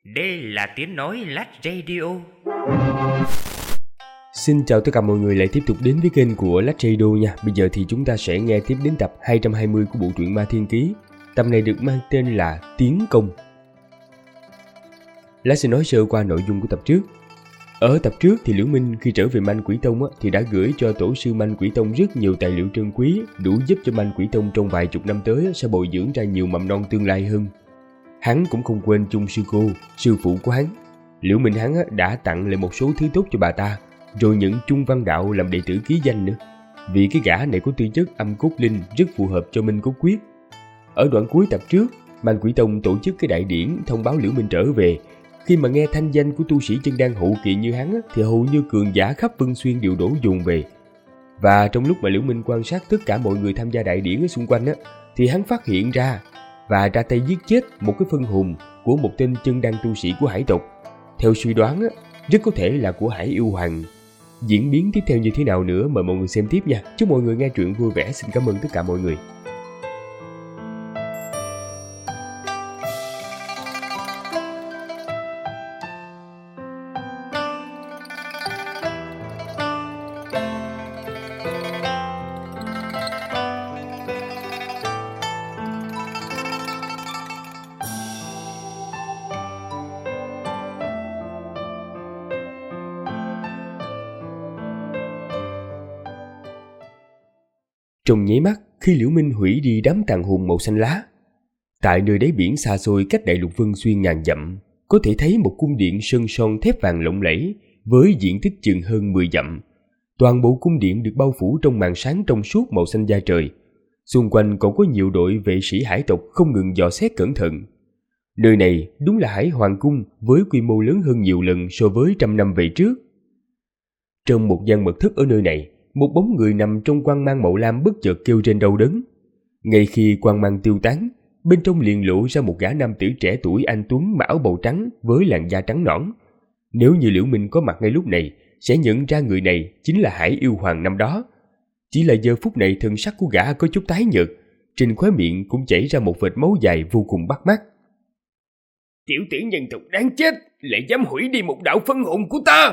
Đây là tiếng nói Lách Radio. Xin chào tất cả mọi người lại tiếp tục đến với kênh của Lách Radio nha. Bây giờ thì chúng ta sẽ nghe tiếp đến tập 220 của bộ truyện Ma Thiên Ký. Tập này được mang tên là Tiến Công. Lách sẽ nói sơ qua nội dung của tập trước. Ở tập trước thì Liễu Minh khi trở về Manh Quỷ Tông thì đã gửi cho tổ sư Manh Quỷ Tông rất nhiều tài liệu trân quý, đủ giúp cho Manh Quỷ Tông trong vài chục năm tới sẽ bồi dưỡng ra nhiều mầm non tương lai hơn. Hắn cũng không quên Chung sư cô, sư phụ của hắn. Liễu Minh hắn đã tặng lại một số thứ tốt cho bà ta, rồi nhận Chung Văn Đạo làm đệ tử ký danh nữa. Vì cái gã này có tư chất âm cốt linh rất phù hợp cho Minh Cốt Quyết. Ở đoạn cuối tập trước, Manh Quỷ Tông tổ chức cái đại điển thông báo Liễu Minh trở về. Khi mà nghe thanh danh của tu sĩ chân đan hậu kỳ như hắn thì hầu như cường giả khắp Vân Xuyên đều đổ dồn về. Và trong lúc mà Liễu Minh quan sát tất cả mọi người tham gia đại điển ở xung quanh thì hắn phát hiện ra và ra tay giết chết một cái phân hồn của một tên chân đan tu sĩ của hải tộc. Theo suy đoán rất có thể là của Hải Yêu Hoàng. Diễn biến tiếp theo như thế nào nữa mời mọi người xem tiếp nha. Chúc mọi người nghe truyện vui vẻ. Xin cảm ơn tất cả mọi người. Trong nháy mắt khi Liễu Minh hủy đi đám tàn hồn màu xanh lá, tại nơi đáy biển xa xôi cách đại lục Vân Xuyên ngàn dặm, có thể thấy một cung điện sơn son thép vàng lộng lẫy với diện tích chừng hơn 10 dặm. Toàn bộ cung điện được bao phủ trong màn sáng trong suốt màu xanh da trời. Xung quanh còn có nhiều đội vệ sĩ hải tộc không ngừng dò xét cẩn thận. Nơi này đúng là Hải Hoàng cung với quy mô lớn hơn nhiều lần so với trăm năm về trước. Trong một gian mật thất ở nơi này, một bóng người nằm trong quang mang màu lam bất chợt kêu trên đau đớn. Ngay khi quang mang tiêu tán, bên trong liền lộ ra một gã nam tử trẻ tuổi anh tuấn mặc áo bào trắng với làn da trắng nõn. Nếu như Liễu Minh có mặt ngay lúc này, sẽ nhận ra người này chính là Hải Yêu Hoàng năm đó. Chỉ là giờ phút này thân sắc của gã có chút tái nhợt, trên khóe miệng cũng chảy ra một vệt máu dài vô cùng bắt mắt. Tiểu tử nhân tộc đáng chết, lại dám hủy đi một đạo phân hồn của ta!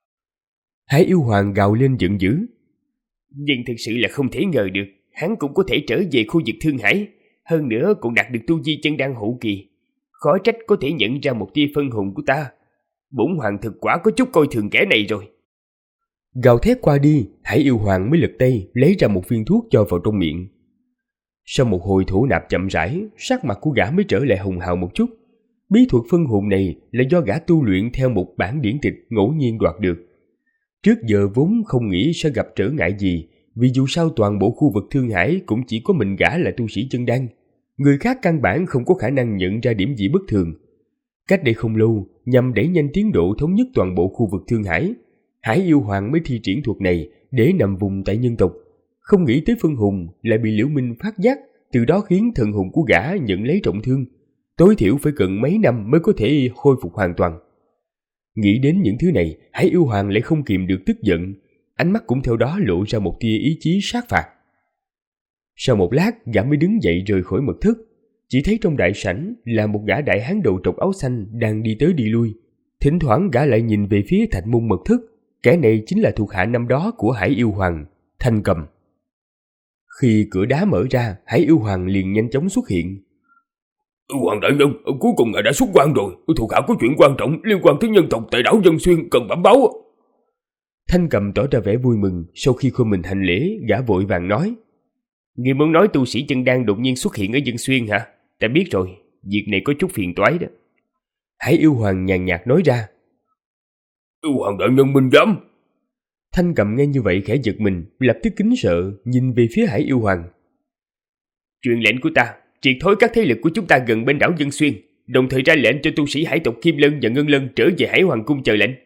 Hải Yêu Hoàng gào lên giận dữ. Nhưng thực sự là không thể ngờ được, hắn cũng có thể trở về khu vực Thương Hải, hơn nữa còn đạt được tu vi chân đan hậu kỳ. Khó trách có thể nhận ra một tia phân hồn của ta. Bổn hoàng thực quả có chút coi thường kẻ này rồi. Gào thét qua đi, Hải Yêu Hoàng mới lật tay lấy ra một viên thuốc cho vào trong miệng. Sau một hồi thổ nạp chậm rãi, sắc mặt của gã mới trở lại hồng hào một chút. Bí thuật phân hồn này là do gã tu luyện theo một bản điển tịch ngẫu nhiên đoạt được. Trước giờ vốn không nghĩ sẽ gặp trở ngại gì, vì dù sao toàn bộ khu vực Thương Hải cũng chỉ có mình gã là tu sĩ chân đan. Người khác căn bản không có khả năng nhận ra điểm gì bất thường. Cách đây không lâu, nhằm đẩy nhanh tiến độ thống nhất toàn bộ khu vực Thương Hải, Hải Yêu Hoàng mới thi triển thuật này để nằm vùng tại nhân tộc. Không nghĩ tới phân hồn lại bị Liễu Minh phát giác, từ đó khiến thần hồn của gã nhận lấy trọng thương. Tối thiểu phải cần mấy năm mới có thể khôi phục hoàn toàn. Nghĩ đến những thứ này, Hải Yêu Hoàng lại không kìm được tức giận, ánh mắt cũng theo đó lộ ra một tia ý chí sát phạt. Sau một lát, gã mới đứng dậy rời khỏi mật thất. Chỉ thấy trong đại sảnh là một gã đại hán đầu trọc áo xanh đang đi tới đi lui. Thỉnh thoảng gã lại nhìn về phía thạch môn mật thất. Kẻ này chính là thuộc hạ năm đó của Hải Yêu Hoàng, Thanh Cầm. Khi cửa đá mở ra, Hải Yêu Hoàng liền nhanh chóng xuất hiện. Hoàng đại nhân, cuối cùng ngài đã xuất quan rồi. Thuộc hạ có chuyện quan trọng liên quan tới nhân tộc tại đảo Vân Xuyên cần bẩm báo. Thanh Cầm tỏ ra vẻ vui mừng. Sau khi khom mình hành lễ, gã vội vàng nói: Ngươi muốn nói tu sĩ chân đan đột nhiên xuất hiện ở Vân Xuyên hả? Ta biết rồi, việc này có chút phiền toái đó. Hải Yêu Hoàng nhàn nhạt nói ra. Hoàng đại nhân minh giám. Thanh Cầm nghe như vậy khẽ giật mình, lập tức kính sợ nhìn về phía Hải Yêu Hoàng. Truyền lệnh của ta, triệt thối các thế lực của chúng ta gần bên đảo Vân Xuyên, đồng thời ra lệnh cho tu sĩ hải tộc Kim Lân và Ngân Lân trở về Hải Hoàng cung chờ lệnh.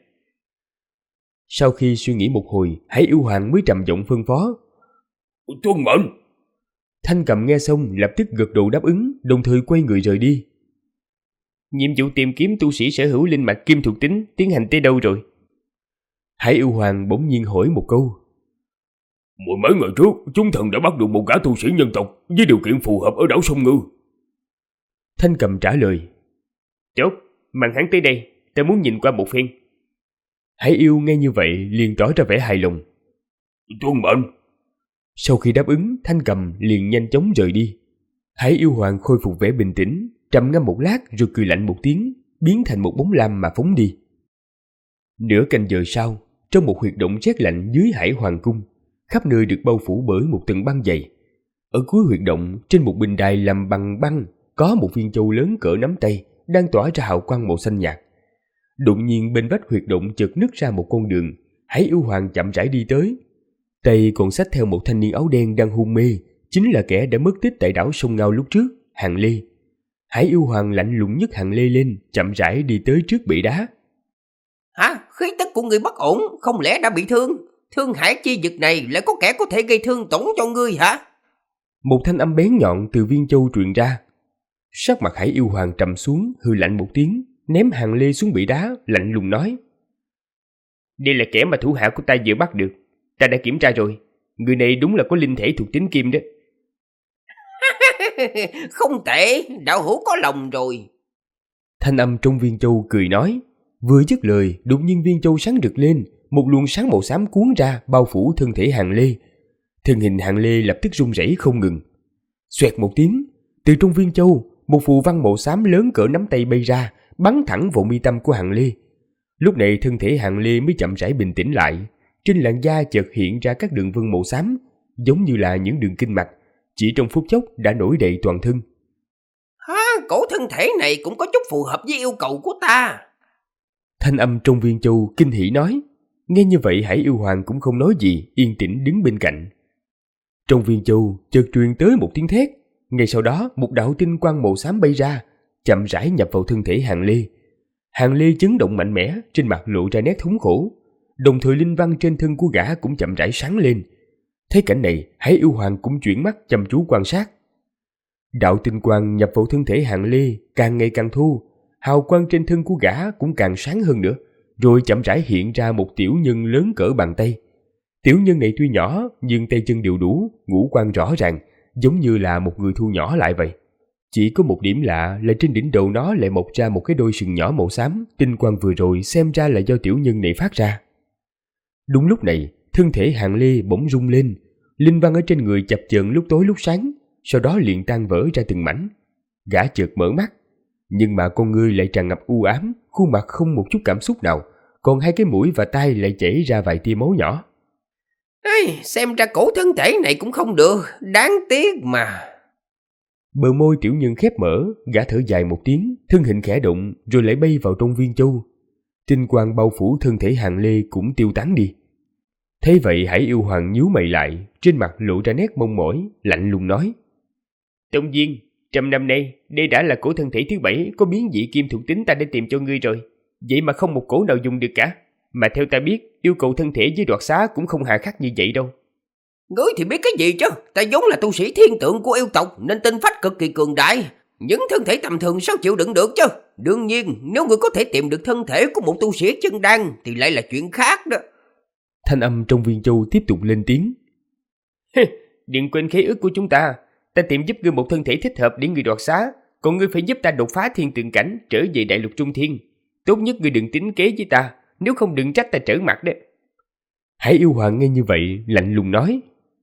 Sau khi suy nghĩ một hồi, Hải Yêu Hoàng mới trầm giọng phân phó. Tuân mệnh. Thanh Cầm nghe xong lập tức gật đầu đáp ứng, đồng thời quay người rời đi. Nhiệm vụ tìm kiếm tu sĩ sở hữu linh mạch kim thuộc tính tiến hành tới đâu rồi? Hải Yêu Hoàng bỗng nhiên hỏi một câu. Mười mấy ngày trước, chúng thần đã bắt được một gã tu sĩ nhân tộc với điều kiện phù hợp ở đảo Sông Ngư. Thanh Cầm trả lời. Tốt, mang hắn tới đây, ta muốn nhìn qua một phen. Hải yêu nghe như vậy liền tỏ ra vẻ hài lòng. Tuân mệnh. Sau khi đáp ứng, Thanh Cầm liền nhanh chóng rời đi. Hải yêu hoàng khôi phục vẻ bình tĩnh, trầm ngâm một lát rồi cười lạnh một tiếng, biến thành một bóng lam mà phóng đi. Nửa canh giờ sau, trong một huyệt động rét lạnh dưới Hải Hoàng cung, khắp nơi được bao phủ bởi một tầng băng dày. Ở cuối huyệt động, trên một bình đài làm bằng băng, có một viên châu lớn cỡ nắm tay đang tỏa ra hào quang màu xanh nhạt. Đột nhiên bên vách huyệt động chợt nứt ra một con đường. Hải yêu hoàng chậm rãi đi tới, tay còn xách theo một thanh niên áo đen đang hôn mê, chính là kẻ đã mất tích tại đảo Sông Ngao lúc trước, Hàng Lê. Hải yêu hoàng lạnh lùng nhấc Hàng Lê lên, chậm rãi đi tới trước bệ đá. Hả? Khí tức của người bất ổn, không lẽ đã bị thương? Thương hải chi vực này lại có kẻ có thể gây thương tổn cho ngươi hả? Một thanh âm bén nhọn từ viên châu truyền ra. Sắc mặt Hải yêu hoàng trầm xuống, hừ lạnh một tiếng, ném Hàng Lê xuống bệ đá, lạnh lùng nói: Đây là kẻ mà thủ hạ của ta vừa bắt được. Ta đã kiểm tra rồi, người này đúng là có linh thể thuộc tính kim đó. Không tệ, đạo hữu có lòng rồi. Thanh âm trong viên châu cười nói. Vừa dứt lời, đột nhiên viên châu sáng rực lên, một luồng sáng màu xám cuốn ra bao phủ thân thể Hàng Lê. Thân hình Hàng Lê lập tức run rẩy không ngừng. Xoẹt một tiếng, từ trong viên châu, một phù văn màu xám lớn cỡ nắm tay bay ra, bắn thẳng vào mi tâm của Hàng Lê. Lúc này thân thể Hàng Lê mới chậm rãi bình tĩnh lại. Trên làn da chợt hiện ra các đường vân màu xám, giống như là những đường kinh mạch, chỉ trong phút chốc đã nổi đầy toàn thân. Hả? Cổ thân thể này cũng có chút phù hợp với yêu cầu của ta. Thanh âm trong viên châu kinh hỉ nói. Nghe như vậy Hải yêu hoàng cũng không nói gì, yên tĩnh đứng bên cạnh. Trong viên châu chợt truyền tới một tiếng thét. Ngay sau đó một đạo tinh quang màu xám bay ra, chậm rãi nhập vào thân thể Hàng Lê. Hàng Lê chấn động mạnh mẽ, trên mặt lộ ra nét thống khổ. Đồng thời linh văn trên thân của gã cũng chậm rãi sáng lên. Thấy cảnh này, Hải yêu hoàng cũng chuyển mắt chăm chú quan sát. Đạo tinh quang nhập vào thân thể Hàng Lê càng ngày càng thu, hào quang trên thân của gã cũng càng sáng hơn nữa, rồi chậm rãi hiện ra một tiểu nhân lớn cỡ bàn tay. Tiểu nhân này tuy nhỏ nhưng tay chân đều đủ, ngũ quan rõ ràng, giống như là một người thu nhỏ lại vậy. Chỉ có một điểm lạ là trên đỉnh đầu nó lại mọc ra một cái đôi sừng nhỏ màu xám, tinh quang vừa rồi xem ra là do tiểu nhân này phát ra. Đúng lúc này, thân thể Hàng Lê bỗng rung lên, linh văn ở trên người chập chờn lúc tối lúc sáng, sau đó liền tan vỡ ra từng mảnh. Gã chợt mở mắt, nhưng mà con ngươi lại tràn ngập u ám, khuôn mặt không một chút cảm xúc nào, còn hai cái mũi và tai lại chảy ra vài tia máu nhỏ. Xem ra cổ thân thể này cũng không được, đáng tiếc mà. Bờ môi tiểu nhân khép mở, gã thở dài một tiếng, thân hình khẽ động rồi lại bay vào trong viên châu. Tinh quang bao phủ thân thể Hàng Lê cũng tiêu tán đi. Thế vậy Hải yêu hoàng nhíu mày lại, trên mặt lộ ra nét mong mỏi, lạnh lùng nói: Tông Viên, 100 năm nay, đây đã là cổ thân thể thứ 7 có biến dị kim thuộc tính ta đã tìm cho ngươi rồi. Vậy mà không một cổ nào dùng được cả. Mà theo ta biết, yêu cầu thân thể với đoạt xá cũng không hà khắc như vậy đâu. Ngươi thì biết cái gì chứ? Ta vốn là tu sĩ thiên tượng của yêu tộc nên tinh phách cực kỳ cường đại. Những thân thể tầm thường sao chịu đựng được chứ? Đương nhiên, nếu ngươi có thể tìm được thân thể của một tu sĩ chân đan thì lại là chuyện khác đó. Thanh âm trong viên châu tiếp tục lên tiếng. Đừng quên khế ước của chúng ta. Ta tìm giúp ngươi một thân thể thích hợp để ngươi đoạt xá, còn ngươi phải giúp ta đột phá thiên tượng cảnh, trở về đại lục trung thiên. Tốt nhất ngươi đừng tính kế với ta, nếu không đừng trách ta trở mặt đấy. Hải yêu hoàng nghe như vậy lạnh lùng nói: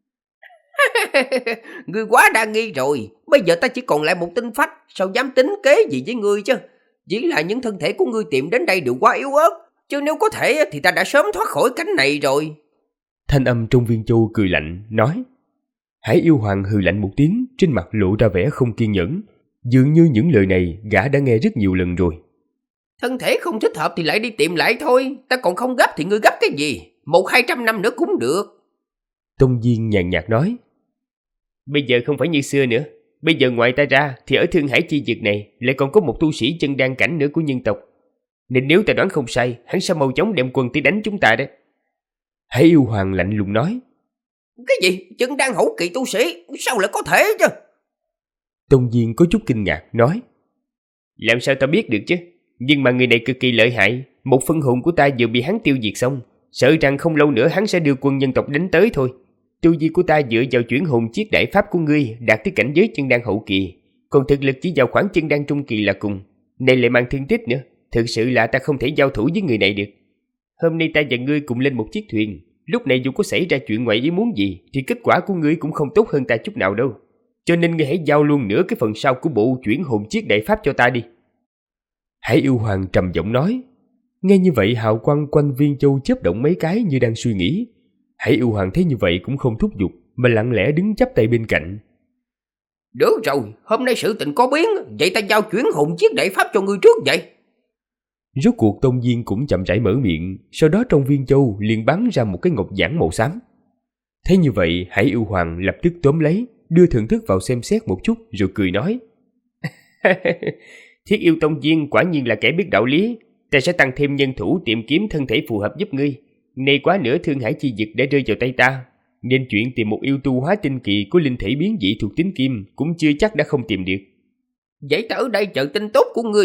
Ngươi quá đa nghi rồi. Bây giờ ta chỉ còn lại một tinh phách, sao dám tính kế gì với ngươi chứ? Chỉ là những thân thể của ngươi tìm đến đây đều quá yếu ớt, chứ nếu có thể thì ta đã sớm thoát khỏi cánh này rồi. Thanh âm trong viên châu cười lạnh nói. Hải yêu hoàng hừ lạnh một tiếng, trên mặt lộ ra vẻ không kiên nhẫn. Dường như những lời này gã đã nghe rất nhiều lần rồi. Thân thể không thích hợp thì lại đi tìm lại thôi. Ta còn không gấp thì ngươi gấp cái gì? 100-200 năm nữa cũng được. Tông Viên nhàn nhạt nói. Bây giờ không phải như xưa nữa. Bây giờ ngoài ta ra thì ở Thương Hải chi vực này lại còn có một tu sĩ chân đan cảnh nữa của nhân tộc. Nên nếu ta đoán không sai, hắn sẽ mau chóng đem quân tới đánh chúng ta đấy. Hải yêu hoàng lạnh lùng nói. Cái gì? Chân đan hậu kỳ tu sĩ? Sao lại có thể chứ? Tông Viên có chút kinh ngạc nói. Làm sao ta biết được chứ? Nhưng mà người này cực kỳ lợi hại. Một phân hồn của ta vừa bị hắn tiêu diệt xong, sợ rằng không lâu nữa hắn sẽ đưa quân nhân tộc đánh tới thôi. Tu vi của ta dựa vào chuyển hồn chiết đại pháp của ngươi đạt tới cảnh giới chân đan hậu kỳ, còn thực lực chỉ vào khoảng chân đan trung kỳ là cùng. Này lại mang thương tích nữa, Thực sự là ta không thể giao thủ với người này được. Hôm nay ta và ngươi cùng lên một chiếc thuyền. Lúc này dù có xảy ra chuyện ngoại ý muốn gì thì kết quả của ngươi cũng không tốt hơn ta chút nào đâu. Cho nên ngươi hãy giao luôn nửa cái phần sau của bộ chuyển hồn chiếc đại pháp cho ta đi. Hải yêu hoàng trầm giọng nói. Nghe như vậy hào quang quanh viên châu chớp động mấy cái như đang suy nghĩ. Hải yêu hoàng thấy như vậy cũng không thúc giục mà lặng lẽ đứng chắp tay bên cạnh. Được rồi, hôm nay sự tình có biến, vậy ta giao chuyển hồn chiếc đại pháp cho ngươi trước vậy. Rốt cuộc Tông Diên cũng chậm rãi mở miệng, sau đó trong viên châu liền bắn ra một cái ngọc giản màu xám. Thấy như vậy, Hải yêu hoàng lập tức tóm lấy, đưa thần thức vào xem xét một chút rồi cười nói. Thiết yêu Tông Diên quả nhiên là kẻ biết đạo lý. Ta sẽ tăng thêm nhân thủ tìm kiếm thân thể phù hợp giúp ngươi. Nay quá nữa Thương Hải chi dực đã rơi vào tay ta, nên chuyện tìm một yêu tu hóa tinh kỳ có linh thể biến dị thuộc tính kim cũng chưa chắc đã không tìm được. Vậy ta ở đây chờ tin tốt của ngươi.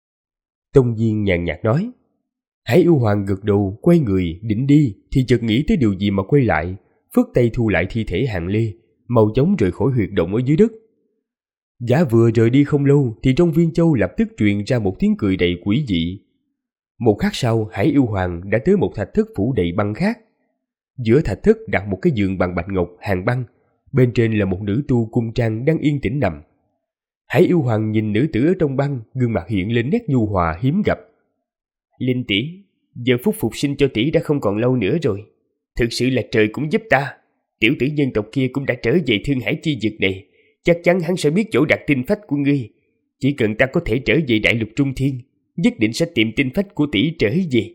Tông Diên nhàn nhạt nói. Hải yêu hoàng gật đầu quay người định đi thì chợt nghĩ tới điều gì mà quay lại, phất tay thu lại thi thể Hàng Lê, mau chóng rời khỏi huyệt động ở dưới đất. Gã vừa rời đi không lâu thì trong viên châu lập tức truyền ra một tiếng cười đầy quỷ dị. Một khắc sau, Hải yêu hoàng đã tới một thạch thất phủ đầy băng khác. Giữa thạch thất đặt một cái giường bằng bạch ngọc hàng băng, bên trên là một nữ tu cung trang đang yên tĩnh nằm. Hải yêu hoàng nhìn nữ tử ở trong băng, gương mặt hiện lên nét nhu hòa hiếm gặp. Linh tỷ, giờ phút phục sinh cho tỷ đã không còn lâu nữa rồi. Thực sự là trời cũng giúp ta. Tiểu tử nhân tộc kia cũng đã trở về Thương Hải chi dực này. Chắc chắn hắn sẽ biết chỗ đặt tinh phách của ngươi. Chỉ cần ta có thể trở về đại lục trung thiên, nhất định sẽ tìm tinh phách của tỷ trở về.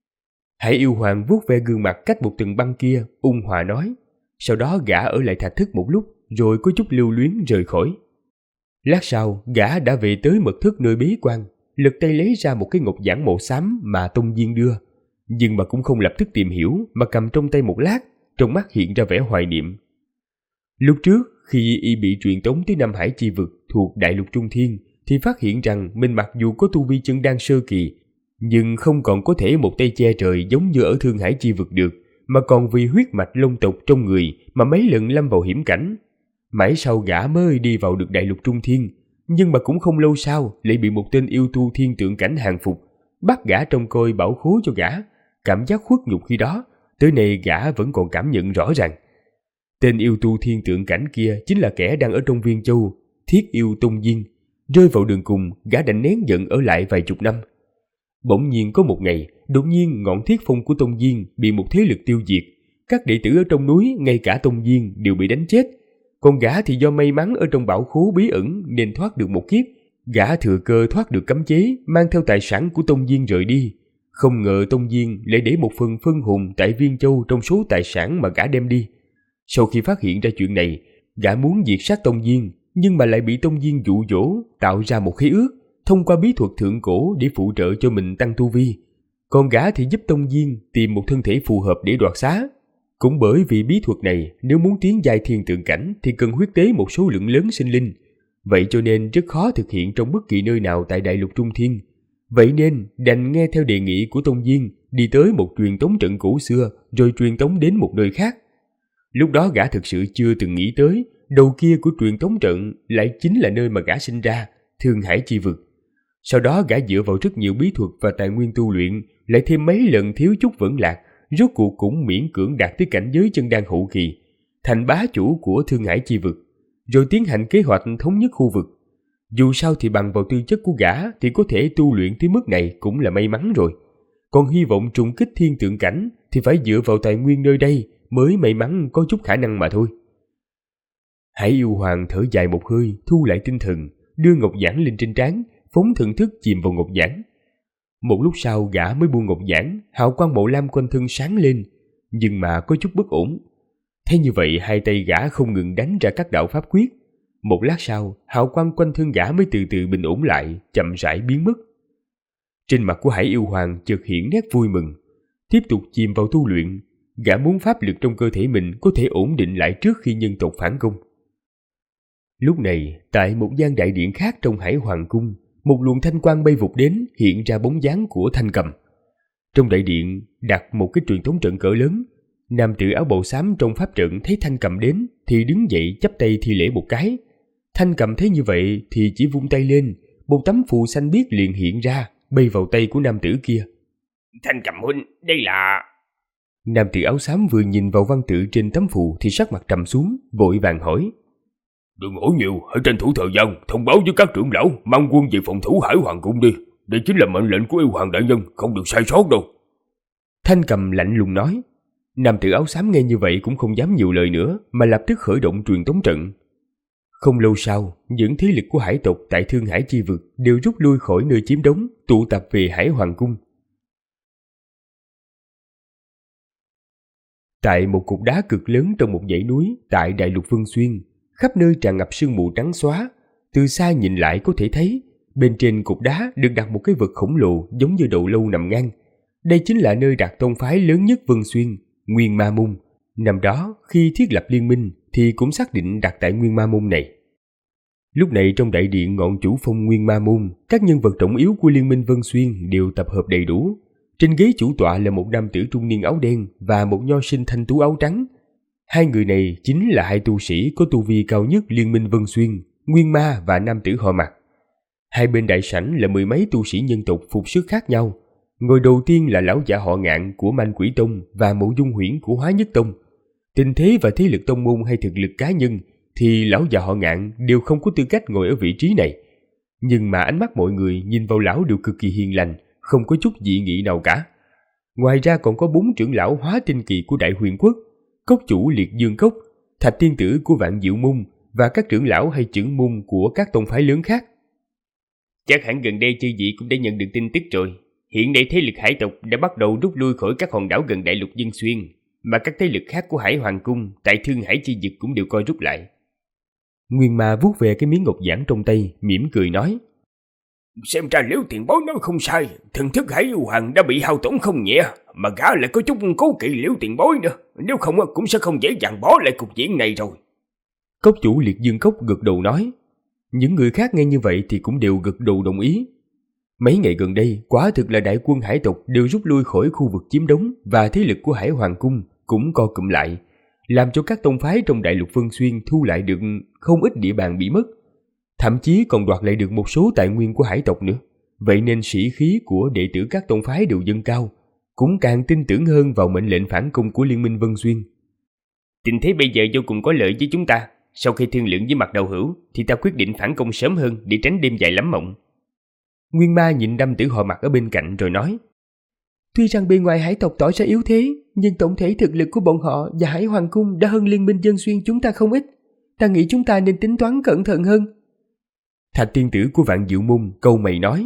Hải yêu hoàng vuốt ve gương mặt cách một tầng băng kia, ung hòa nói. Sau đó gã ở lại thạch thất một lúc, rồi có chút lưu luyến rời khỏi. Lát sau, gã đã về tới mật thất nơi bế quan, lật tay lấy ra một cái ngọc giản màu xám mà Tông Diên đưa, nhưng mà cũng không lập tức tìm hiểu mà cầm trong tay một lát, trong mắt hiện ra vẻ hoài niệm. Lúc trước, khi y bị truyền tống tới Nam Hải chi vực thuộc đại lục trung thiên, thì phát hiện rằng mình mặc dù có tu vi chân đan sơ kỳ, nhưng không còn có thể một tay che trời giống như ở Thương Hải chi vực được, mà còn vì huyết mạch long tộc trong người mà mấy lần lâm vào hiểm cảnh. Mãi sau gã mới đi vào được đại lục trung thiên, nhưng mà cũng không lâu sau lại bị một tên yêu tu thiên tượng cảnh hàng phục, bắt gã trông coi bảo khố cho gã. Cảm giác khuất nhục khi đó, tới nay gã vẫn còn cảm nhận rõ ràng. Tên yêu tu thiên tượng cảnh kia chính là kẻ đang ở trong viên châu, Thiết yêu Tông Diên. Rơi vào đường cùng, gã đành nén giận ở lại vài chục năm. Bỗng nhiên có một ngày, đột nhiên ngọn thiết phong của Tông Diên bị một thế lực tiêu diệt. Các đệ tử ở trong núi, ngay cả Tông Diên đều bị đánh chết. Còn gã thì do may mắn ở trong bảo khố bí ẩn nên thoát được một kiếp. Gã thừa cơ thoát được cấm chế, mang theo tài sản của Tông Diên rời đi. Không ngờ Tông Diên lại để một phần phân hồn tại Viên Châu trong số tài sản mà gã đem đi. Sau khi phát hiện ra chuyện này, gã muốn diệt sát Tông Diên, nhưng mà lại bị Tông Diên dụ dỗ tạo ra một khí ước, thông qua bí thuật thượng cổ để phụ trợ cho mình tăng tu vi. Còn gã thì giúp Tông Diên tìm một thân thể phù hợp để đoạt xá. Cũng bởi vì bí thuật này, nếu muốn tiến giai thiên tượng cảnh thì cần huyết tế một số lượng lớn sinh linh. Vậy cho nên rất khó thực hiện trong bất kỳ nơi nào tại đại lục trung thiên. Vậy nên đành nghe theo đề nghị của Tông Diên, đi tới một truyền tống trận cổ xưa rồi truyền tống đến một nơi khác. Lúc đó gã thực sự chưa từng nghĩ tới, đầu kia của truyền tống trận lại chính là nơi mà gã sinh ra, Thương Hải chi vực. Sau đó gã dựa vào rất nhiều bí thuật và tài nguyên tu luyện, lại thêm mấy lần thiếu chút vẫn lạc, rốt cuộc cũng miễn cưỡng đạt tới cảnh giới chân đan hậu kỳ, thành bá chủ của Thương Hải chi vực, rồi tiến hành kế hoạch thống nhất khu vực. Dù sao thì bằng vào tư chất của gã thì có thể tu luyện tới mức này cũng là may mắn rồi. Còn hy vọng trùng kích thiên tượng cảnh thì phải dựa vào tài nguyên nơi đây mới may mắn có chút khả năng mà thôi. Hải yêu hoàng thở dài một hơi, thu lại tinh thần, đưa ngọc giản lên trên trán, phóng thần thức chìm vào ngọc giản. Một lúc sau gã mới buông ngọc giản, hào quang màu lam quanh thân sáng lên, nhưng mà có chút bất ổn. Thế như vậy hai tay gã không ngừng đánh ra các đạo pháp quyết. Một lát sau, hào quang quanh thân gã mới từ từ bình ổn lại, chậm rãi biến mất. Trên mặt của Hải yêu hoàng chợt hiện nét vui mừng, tiếp tục chìm vào tu luyện. Gã muốn pháp lực trong cơ thể mình có thể ổn định lại trước khi nhân tộc phản công. Lúc này, tại một gian đại điện khác trong Hải Hoàng cung, một luồng thanh quang bay vụt đến, hiện ra bóng dáng của Thanh Cầm. Trong đại điện đặt một cái truyền tống trận cỡ lớn. Nam tử áo bào xám trong pháp trận thấy Thanh Cầm đến thì đứng dậy chắp tay thi lễ một cái. Thanh Cầm thấy như vậy thì chỉ vung tay lên, một tấm phù xanh biếc liền hiện ra, bay vào tay của nam tử kia. Thanh Cầm huynh, đây là... Nam tử áo xám vừa nhìn vào văn tự trên tấm phù thì sắc mặt trầm xuống, vội vàng hỏi. Đừng hỏi nhiều, hãy tranh thủ thời gian, thông báo với các trưởng lão, mang quân về phòng thủ Hải Hoàng cung đi. Đây chính là mệnh lệnh của yêu hoàng đại nhân, không được sai sót đâu. Thanh Cầm lạnh lùng nói. Nam tử áo xám nghe như vậy cũng không dám nhiều lời nữa, mà lập tức khởi động truyền tống trận. Không lâu sau, những thế lực của hải tộc tại Thương Hải chi vực đều rút lui khỏi nơi chiếm đóng, tụ tập về Hải Hoàng cung. Tại một cục đá cực lớn trong một dãy núi tại Đại Lục Vân Xuyên, khắp nơi tràn ngập sương mù trắng xóa. Từ xa nhìn lại có thể thấy bên trên cục đá được đặt một cái vật khổng lồ giống như đầu lâu nằm ngang. Đây chính là nơi đặt tông phái lớn nhất Vân Xuyên, Nguyên Ma Môn. Năm đó khi thiết lập liên minh thì cũng xác định đặt tại Nguyên Ma Môn này. Lúc này trong đại điện ngọn chủ phong Nguyên Ma Môn, các nhân vật trọng yếu của liên minh Vân Xuyên đều tập hợp đầy đủ. Trên ghế chủ tọa là một nam tử trung niên áo đen và một nho sinh thanh tú áo trắng. Hai người này chính là hai tu sĩ có tu vi cao nhất liên minh Vân Xuyên, Nguyên Ma và nam tử họ Mặc. Hai bên đại sảnh là mười mấy tu sĩ nhân tộc phục sức khác nhau. Ngồi đầu tiên là lão giả họ Ngạn của Manh Quỷ Tông và Mộ Dung Huyễn của Hóa Nhất Tông. Tình thế và thế lực tông môn hay thực lực cá nhân thì lão già họ Ngạn đều không có tư cách ngồi ở vị trí này. Nhưng mà ánh mắt mọi người nhìn vào lão đều cực kỳ hiền lành, không có chút dị nghị nào cả. Ngoài ra còn có 4 trưởng lão Hóa Tinh Kỳ của Đại Huyền Quốc, cốc chủ Liệt Dương Cốc, Thạch Tiên Tử của Vạn Diệu Môn và các trưởng lão hay trưởng môn của các tông phái lớn khác. Chắc hẳn gần đây chư vị cũng đã nhận được tin tức rồi. Hiện nay thế lực hải tộc đã bắt đầu rút lui khỏi các hòn đảo gần Đại Lục Vân Xuyên, mà các thế lực khác của Hải Hoàng cung tại Thương Hải chi vực cũng đều coi rút lại. Nguyên Ma vuốt về cái miếng ngọc giản trong tay, mỉm cười nói. Xem ra Liễu tiền bối nói không sai, thần thức Hải Yêu Hoàng đã bị hao tổn không nhẹ, mà gã lại có chút cố kỵ Liễu tiền bối nữa, nếu không cũng sẽ không dễ dàng bỏ lại cục diện này rồi. Cốc chủ Liệt Dương Cốc gật đầu nói. Những người khác nghe như vậy thì cũng đều gật đầu đồng ý. Mấy ngày gần đây, quả thực là đại quân hải tộc đều rút lui khỏi khu vực chiếm đóng và thế lực của Hải Hoàng cung cũng co cụm lại, làm cho các tông phái trong Đại Lục Vân Xuyên thu lại được không ít địa bàn bị mất, thậm chí còn đoạt lại được một số tài nguyên của hải tộc nữa. Vậy nên sĩ khí của đệ tử các tông phái đều dâng cao, cũng càng tin tưởng hơn vào mệnh lệnh phản công của Liên minh Vân Xuyên. Tình thế bây giờ vô cùng có lợi với chúng ta. Sau khi thương lượng với Mặt Đầu Hữu thì ta quyết định phản công sớm hơn để tránh đêm dài lắm mộng. Nguyên Ma nhìn nam tử họ Mặc ở bên cạnh rồi nói. Tuy rằng bên ngoài hải tộc tỏ ra yếu thế, nhưng tổng thể thực lực của bọn họ và Hải Hoàng cung đã hơn Liên minh Vân Xuyên chúng ta không ít. Ta nghĩ chúng ta nên tính toán cẩn thận hơn. Thạch Tiên Tử của Vạn Diệu Môn câu mày nói.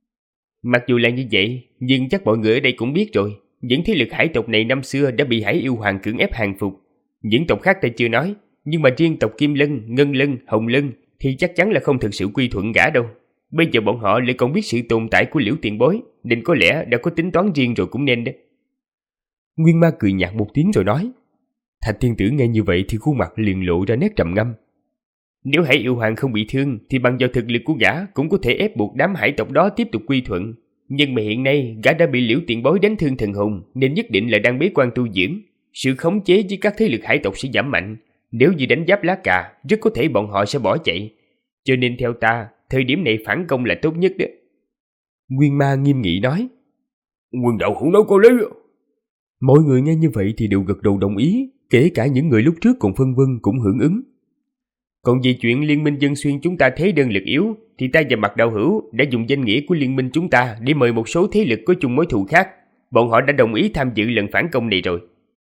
Mặc dù là như vậy, nhưng chắc mọi người ở đây cũng biết rồi, những thế lực hải tộc này năm xưa đã bị Hải Yêu Hoàng cưỡng ép hàng phục. Những tộc khác ta chưa nói, nhưng mà riêng tộc Kim Lân, Ngân Lân, Hồng Lân thì chắc chắn là không thực sự quy thuận gã đâu. Bây giờ bọn họ lại còn biết sự tồn tại của Liễu tiền bối, nên có lẽ đã có tính toán riêng rồi cũng nên đấy. Nguyên Ma cười nhạt một tiếng rồi nói. Thạch Tiên Tử nghe như vậy thì khuôn mặt liền lộ ra nét trầm ngâm. Nếu Hải Yêu Hoàng không bị thương thì bằng vào thực lực của gã cũng có thể ép buộc đám hải tộc đó tiếp tục quy thuận. Nhưng mà hiện nay gã đã bị Liễu tiền bối đánh thương thần hồn, nên nhất định là đang bế quan tu dưỡng. Sự khống chế với các thế lực hải tộc sẽ giảm mạnh. Nếu như đánh giáp lá cà, rất có thể bọn họ sẽ bỏ chạy. Cho nên theo ta, thời điểm này phản công là tốt nhất đó. Nguyên Ma nghiêm nghị nói. Nguyên đạo hữu nói có lý. Mọi người nghe như vậy thì đều gật đầu đồng ý, kể cả những người lúc trước còn phân vân cũng hưởng ứng. Còn về chuyện Liên minh Vân Xuyên chúng ta thế đơn lực yếu, thì ta và Mặt Đạo Hữu đã dùng danh nghĩa của liên minh chúng ta để mời một số thế lực có chung mối thù khác. Bọn họ đã đồng ý tham dự lần phản công này rồi.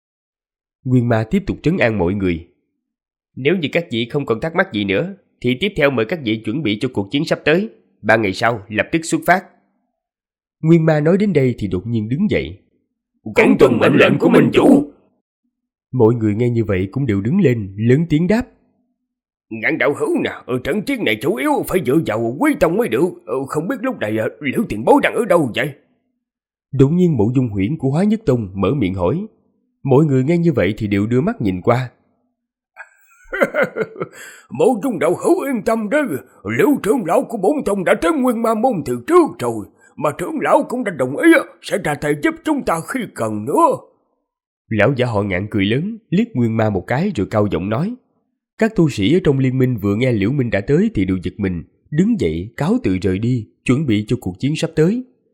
Nguyên Ma tiếp tục trấn an mọi người. Nếu như các vị không còn thắc mắc gì nữa, thì tiếp theo mời các vị chuẩn bị cho cuộc chiến sắp tới. 3 ngày sau lập tức xuất phát. Nguyên Ma nói đến đây thì đột nhiên đứng dậy. Cẩn tuân mệnh lệnh của minh chủ. Mọi người nghe như vậy cũng đều đứng lên, lớn tiếng đáp. Ngạn đạo hữu nè, ở trận chiến này chủ yếu phải dựa vào Quý Tông mới được. Không biết lúc này Liễu tiền bối đang ở đâu vậy? Đột nhiên Mộ Dung Huyễn của Hóa Nhất Tông mở miệng hỏi. Mọi người nghe như vậy thì đều đưa mắt nhìn qua. Mộ Dung đạo hữu yên tâm đó, Liễu trưởng lão của bổn tông đã tới Nguyên Ma môn từ trước rồi, mà trưởng lão cũng đã đồng ý sẽ ra tay giúp chúng ta khi cần nữa. Lão giả họ Ngạn cười lớn, liếc Nguyên Ma một cái rồi cao giọng nói. Các tu sĩ ở trong liên minh vừa nghe Liễu Minh đã tới thì đều giật mình, đứng dậy cáo từ rời đi, chuẩn bị cho cuộc chiến sắp tới.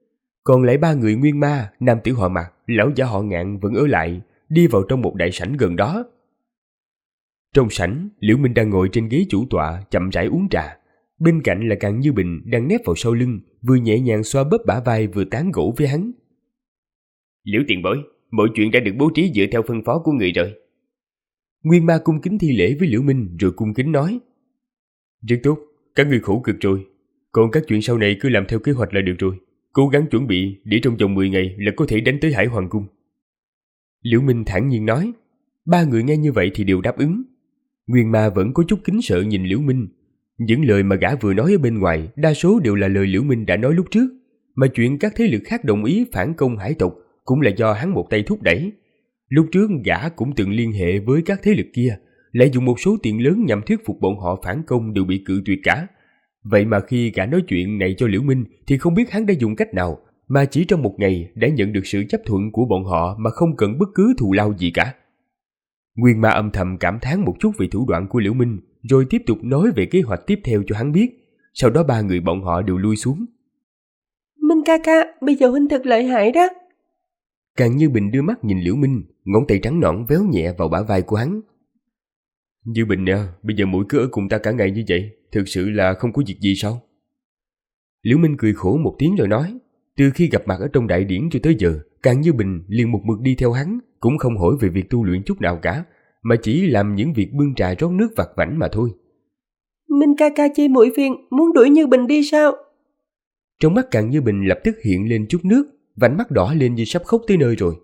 Còn lại 3 người Nguyên Ma, nam tử họ Mạc, lão giả họ Ngạn vẫn ở lại, đi vào trong một đại sảnh gần đó. Trong sảnh, Liễu Minh đang ngồi trên ghế chủ tọa chậm rãi uống trà. Bên cạnh là Càn Như Bình đang nép vào sau lưng, vừa nhẹ nhàng xoa bóp bả vai vừa tán gẫu với hắn. Liễu tiền bối, mọi chuyện đã được bố trí dựa theo phân phó của người rồi. Nguyên Ma cung kính thi lễ với Liễu Minh rồi cung kính nói. Rất tốt, các ngươi khổ cực rồi. Còn các chuyện sau này cứ làm theo kế hoạch là được rồi. Cố gắng chuẩn bị để trong vòng 10 ngày là có thể đánh tới Hải Hoàng Cung. Liễu Minh thản nhiên nói. 3 người nghe như vậy thì đều đáp ứng. Nguyên Ma vẫn có chút kính sợ nhìn Liễu Minh. Những lời mà gã vừa nói ở bên ngoài đa số đều là lời Liễu Minh đã nói lúc trước, mà chuyện các thế lực khác đồng ý phản công hải tộc cũng là do hắn một tay thúc đẩy. Lúc trước gã cũng từng liên hệ với các thế lực kia, lại dùng một số tiền lớn nhằm thuyết phục bọn họ phản công đều bị cự tuyệt cả. Vậy mà khi gã nói chuyện này cho Liễu Minh thì không biết hắn đã dùng cách nào, mà chỉ trong một ngày đã nhận được sự chấp thuận của bọn họ mà không cần bất cứ thù lao gì cả. Nguyên Ma âm thầm cảm thán một chút về thủ đoạn của Liễu Minh, rồi tiếp tục nói về kế hoạch tiếp theo cho hắn biết. Sau đó 3 người bọn họ đều lui xuống. Minh ca ca, bây giờ huynh thật lợi hại đó. Càn Như Bình đưa mắt nhìn Liễu Minh, ngón tay trắng nõn véo nhẹ vào bả vai của hắn. Như Bình à, bây giờ muội cứ ở cùng ta cả ngày như vậy, thực sự là không có việc gì sao? Liễu Minh cười khổ một tiếng rồi nói. Từ khi gặp mặt ở trong đại điển cho tới giờ, Càn Như Bình liền một mực đi theo hắn, cũng không hỏi về việc tu luyện chút nào cả, mà chỉ làm những việc bưng trà rót nước vặt vãnh mà thôi. Minh ca ca chê muội phiền, muốn đuổi Như Bình đi sao? Trong mắt Càn Như Bình lập tức hiện lên chút nước, vành mắt đỏ lên như sắp khóc tới nơi rồi.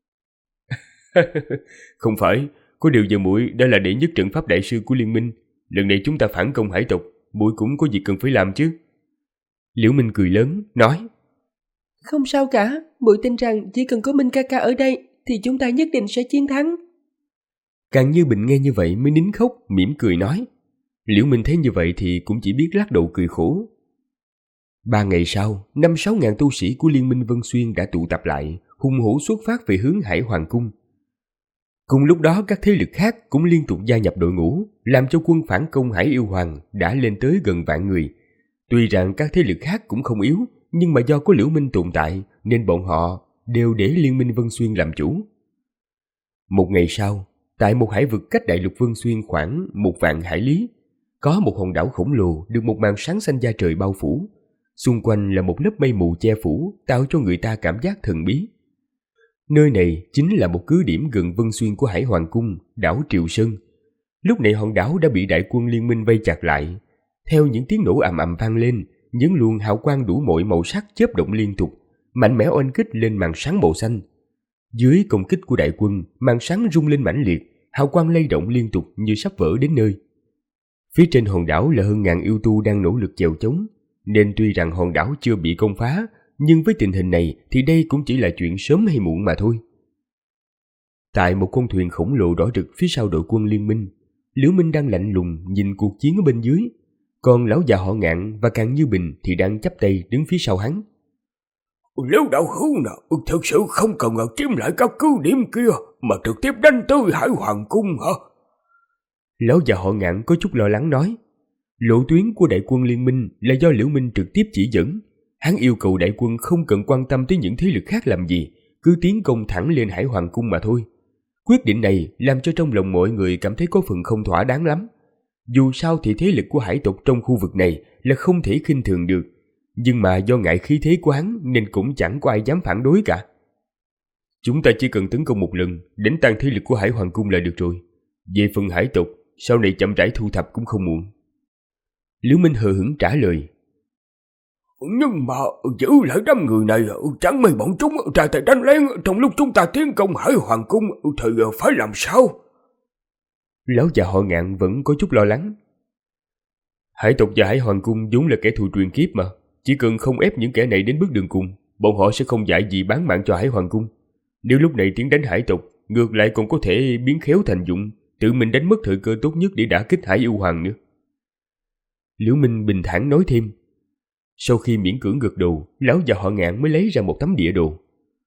Không phải, có điều giờ muội đã là đệ nhất trận pháp đại sư của liên minh, lần này chúng ta phản công hải tộc, muội cũng có việc cần phải làm chứ. Liễu Minh cười lớn, nói. Không sao cả, muội tin rằng chỉ cần có Minh ca ca ở đây thì chúng ta nhất định sẽ chiến thắng. Càn Như Bình nghe như vậy mới nín khóc, mỉm cười nói. Liễu Minh thấy như vậy thì cũng chỉ biết lắc đầu cười khổ. 3 ngày sau, 5-6 ngàn tu sĩ của Liên minh Vân Xuyên đã tụ tập lại, hùng hổ xuất phát về hướng Hải Hoàng Cung. Cùng lúc đó các thế lực khác cũng liên tục gia nhập đội ngũ, làm cho quân phản công Hải Yêu Hoàng đã lên tới gần vạn người. Tuy rằng các thế lực khác cũng không yếu, nhưng mà do có Liễu Minh tồn tại nên bọn họ đều để Liên minh Vân Xuyên làm chủ. Một ngày sau, tại một hải vực cách đại lục Vân Xuyên khoảng 1.000 hải lý, có một hòn đảo khổng lồ được một màn sáng xanh da trời bao phủ. Xung quanh là một lớp mây mù che phủ, tạo cho người ta cảm giác thần bí. Nơi này chính là một cứ điểm gần Vân Xuyên của Hải Hoàng Cung, đảo Triệu Sơn. Lúc này hòn đảo đã bị đại quân liên minh vây chặt lại. Theo những tiếng nổ ầm ầm vang lên, những luồng hào quang đủ mọi màu sắc chớp động liên tục, mạnh mẽ oanh kích lên màn sáng màu xanh. Dưới công kích của đại quân, màn sáng rung lên mãnh liệt, hào quang lay động liên tục như sắp vỡ đến nơi. Phía trên hòn đảo là hơn ngàn yêu tu đang nỗ lực chèo chống, nên tuy rằng hòn đảo chưa bị công phá, nhưng với tình hình này thì đây cũng chỉ là chuyện sớm hay muộn mà thôi. Tại một con thuyền khổng lồ đỏ rực phía sau đội quân liên minh, Liễu Minh đang lạnh lùng nhìn cuộc chiến ở bên dưới, còn lão già họ Ngạn và Càn Như Bình thì đang chắp tay đứng phía sau hắn. Nếu đạo hữu nào thực sự không cần chiếm lại các cứ điểm kia mà trực tiếp đánh tới Hải Hoàng Cung hả? Lão già họ Ngạn có chút lo lắng nói. Lộ tuyến của đại quân liên minh là do Liễu Minh trực tiếp chỉ dẫn. Hắn yêu cầu đại quân không cần quan tâm tới những thế lực khác làm gì, cứ tiến công thẳng lên Hải Hoàng Cung mà thôi. Quyết định này làm cho trong lòng mọi người cảm thấy có phần không thỏa đáng lắm. Dù sao thì thế lực của hải tộc trong khu vực này là không thể khinh thường được, nhưng mà do ngại khí thế của hắn nên cũng chẳng có ai dám phản đối cả. Chúng ta chỉ cần tấn công một lần, đánh tan thế lực của Hải Hoàng Cung là được rồi. Về phần hải tộc, sau này chậm rãi thu thập cũng không muộn. Liễu Minh hờ hững trả lời. Nhưng mà giữ lại đám người này, chẳng mấy bọn chúng ra tay đánh lén trong lúc chúng ta tiến công Hải Hoàng Cung thì phải làm sao? Lão già họ Ngạn vẫn có chút lo lắng. Hải tộc và Hải Hoàng Cung vốn là kẻ thù truyền kiếp mà, chỉ cần không ép những kẻ này đến bước đường cùng, bọn họ sẽ không dại gì bán mạng cho Hải Hoàng Cung. Nếu lúc này tiến đánh hải tộc, ngược lại còn có thể biến khéo thành dụng, tự mình đánh mất thời cơ tốt nhất để đả kích Hải Yêu Hoàng nữa. Liễu Minh bình thản nói thêm. Sau khi miễn cưỡng gật đầu, lão già họ Ngạn mới lấy ra một tấm địa đồ.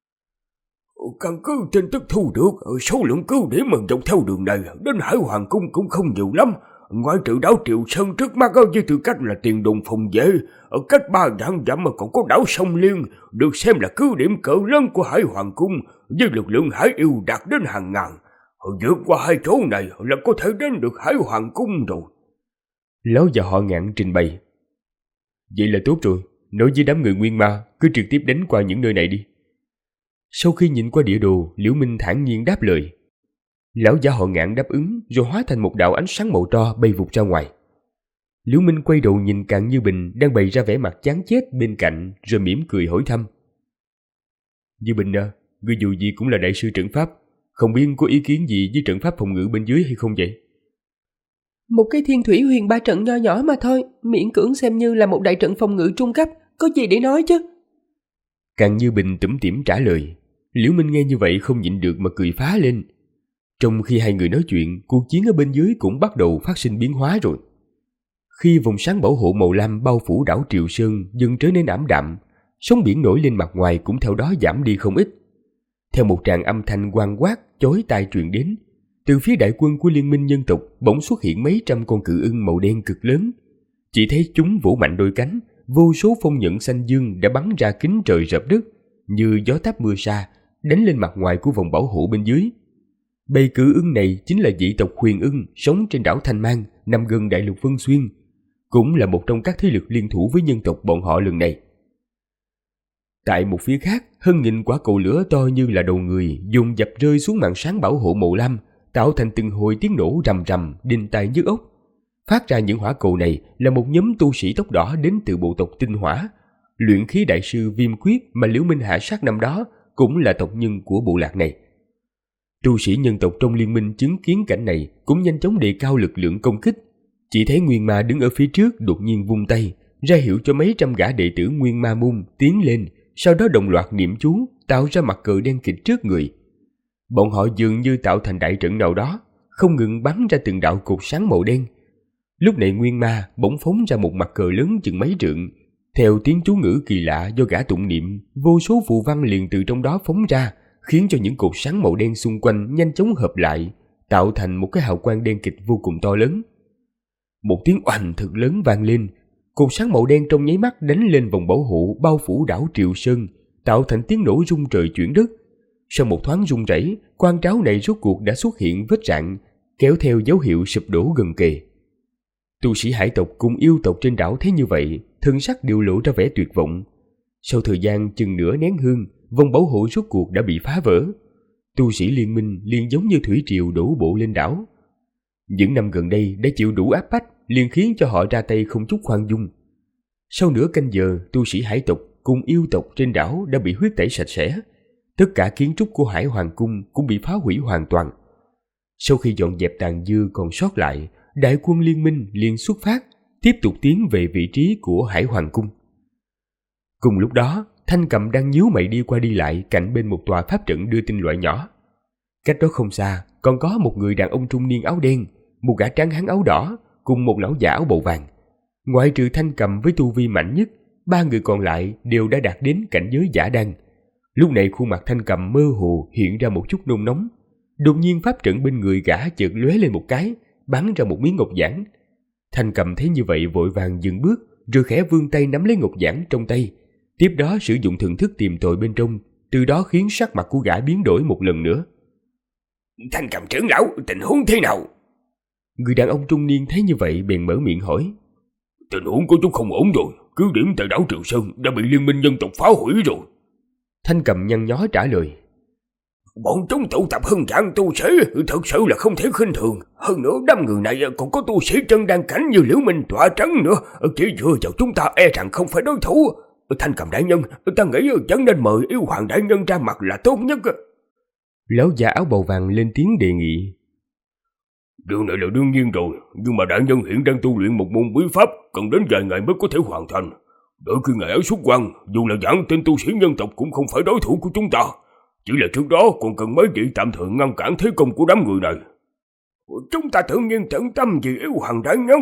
Căn cứ tin tức thu được, số lượng cứ điểm mà dọc theo đường này đến Hải Hoàng Cung cũng không nhiều lắm. Ngoại trừ đảo Triệu Sơn trước mắt với tư cách là tiền đồn phòng vệ, ở cách 3.000 dặm mà còn có đảo Sông Liên, được xem là cứ điểm cỡ lớn của Hải Hoàng Cung, với lực lượng hải yêu đạt đến hàng ngàn. Vượt qua hai chỗ này là có thể đến được Hải Hoàng Cung rồi. Lão già họ Ngạn trình bày. Vậy là tốt rồi, nói với đám người Nguyên Ma, cứ trực tiếp đánh qua những nơi này đi. Sau khi nhìn qua địa đồ, Liễu Minh thản nhiên đáp lời. Lão già họ Ngạn đáp ứng rồi hóa thành một đạo ánh sáng màu tro bay vụt ra ngoài. Liễu Minh quay đầu nhìn Càn Như Bình đang bày ra vẻ mặt chán chết bên cạnh, rồi mỉm cười hỏi thăm. Như Bình à, ngươi dù gì cũng là đại sư trận pháp, không biết có ý kiến gì với trận pháp phòng ngự bên dưới hay không vậy? Một cái Thiên Thủy Huyền Ba trận nho nhỏ mà thôi, miễn cưỡng xem như là một đại trận phòng ngự trung cấp, có gì để nói chứ? Càn Như Bình tủm tỉm trả lời. Liễu Minh nghe như vậy không nhịn được mà cười phá lên. Trong khi hai người nói chuyện, cuộc chiến ở bên dưới cũng bắt đầu phát sinh biến hóa rồi. Khi vòng sáng bảo hộ màu lam bao phủ đảo Triệu Sơn dần trở nên ảm đạm, sóng biển nổi lên mặt ngoài cũng theo đó giảm đi không ít. Theo một tràng âm thanh oang oát chói tai truyền đến, từ phía đại quân của Liên minh nhân tộc bỗng xuất hiện mấy trăm con cự ưng màu đen cực lớn. Chỉ thấy chúng vỗ mạnh đôi cánh, vô số phong nhận xanh dương đã bắn ra kính trời rợp đất, như gió táp mưa sa, đánh lên mặt ngoài của vòng bảo hộ bên dưới. Bầy cự ưng này chính là dị tộc Huyền Ưng sống trên đảo Thanh Mang, nằm gần đại lục Vân Xuyên, cũng là một trong các thế lực liên thủ với nhân tộc bọn họ lần này. Tại một phía khác, hơn nghìn quả cầu lửa to như là đầu người dồn dập rơi xuống màn sáng bảo hộ màu lam, tạo thành từng hồi tiếng nổ rầm rầm, đinh tai nhức óc. Phát ra những hỏa cầu này là một nhóm tu sĩ tóc đỏ đến từ bộ tộc Tinh Hỏa. Luyện khí đại sư Viêm Quyết mà Liễu Minh hạ sát năm đó cũng là tộc nhân của bộ lạc này. Tu sĩ nhân tộc trong liên minh chứng kiến cảnh này cũng nhanh chóng đề cao lực lượng công kích. Chỉ thấy Nguyên Ma đứng ở phía trước đột nhiên vung tay, ra hiệu cho mấy trăm gã đệ tử Nguyên Ma môn tiến lên, sau đó đồng loạt niệm chú, tạo ra mặt cờ đen kịt trước người. Bọn họ dường như tạo thành đại trận nào đó, không ngừng bắn ra từng đạo cột sáng màu đen. Lúc này Nguyên Ma bỗng phóng ra một mặt cờ lớn chừng mấy trượng. Theo tiếng chú ngữ kỳ lạ do gã tụng niệm, vô số phù văn liền từ trong đó phóng ra, khiến cho những cột sáng màu đen xung quanh nhanh chóng hợp lại, tạo thành một cái hào quang đen kịch vô cùng to lớn. Một tiếng oanh thật lớn vang lên, cột sáng màu đen trong nháy mắt đánh lên vòng bảo hộ bao phủ đảo Triệu Sơn, tạo thành tiếng nổ rung trời chuyển đất. Sau một thoáng rung rẩy, quan tráo này rốt cuộc đã xuất hiện vết rạn, kéo theo dấu hiệu sụp đổ gần kề. Tu sĩ hải tộc cùng yêu tộc trên đảo thấy như vậy, thân sắc đều lộ ra vẻ tuyệt vọng. Sau thời gian chừng nửa nén hương, vòng bảo hộ rốt cuộc đã bị phá vỡ. Tu sĩ liên minh liền giống như thủy triều đổ bộ lên đảo. Những năm gần đây đã chịu đủ áp bách, liền khiến cho họ ra tay không chút khoan dung. Sau nửa canh giờ, tu sĩ hải tộc cùng yêu tộc trên đảo đã bị huyết tẩy sạch sẽ. Tất cả kiến trúc của Hải Hoàng Cung cũng bị phá hủy hoàn toàn. Sau khi dọn dẹp tàn dư còn sót lại, đại quân liên minh liền xuất phát, tiếp tục tiến về vị trí của Hải Hoàng Cung. Cùng lúc đó, Thanh Cầm đang nhíu mày đi qua đi lại cạnh bên một tòa pháp trận đưa tin loại nhỏ. Cách đó không xa, còn có một người đàn ông trung niên áo đen, một gã tráng hán áo đỏ, cùng một lão giả áo bầu vàng. Ngoại trừ Thanh Cầm với tu vi mạnh nhất, ba người còn lại đều đã đạt đến cảnh giới giả đan. Lúc này khuôn mặt Thanh Cầm mơ hồ hiện ra một chút nôn nóng. Đột nhiên pháp trận bên người gã chợt lóe lên một cái, bắn ra một miếng ngọc giản. Thanh Cầm thấy như vậy vội vàng dừng bước, rồi khẽ vươn tay nắm lấy ngọc giản trong tay. Tiếp đó sử dụng thần thức tìm tòi bên trong, từ đó khiến sắc mặt của gã biến đổi một lần nữa. Thanh Cầm trưởng lão, tình huống thế nào? Người đàn ông trung niên thấy như vậy bèn mở miệng hỏi. Tình huống của chúng không ổn rồi, cứ điểm tại đảo Triệu Sơn đã bị liên minh nhân tộc phá hủy rồi. Thanh Cầm nhăn nhó trả lời. Bọn chúng tụ tập hơn vạn tu sĩ, thật sự là không thể khinh thường. Hơn nữa đám người này còn có tu sĩ chân đan cảnh như Liễu Minh tọa trấn nữa, chỉ dựa vào chúng ta e rằng không phải đối thủ. Thanh Cầm đại nhân, ta nghĩ vẫn nên mời yêu hoàng đại nhân ra mặt là tốt nhất. Lão già áo bầu vàng lên tiếng đề nghị. Điều này là đương nhiên rồi, nhưng mà đại nhân hiện đang tu luyện một môn bí pháp, cần đến vài ngày mới có thể hoàn thành. Đợi khi ngài ấy xuất quan, dù là giảng tên tu sĩ nhân tộc cũng không phải đối thủ của chúng ta. Chỉ là trước đó còn cần mấy vị tạm thời ngăn cản thế công của đám người này. Chúng ta tự nhiên tận tâm vì yêu hoàng đại nhân.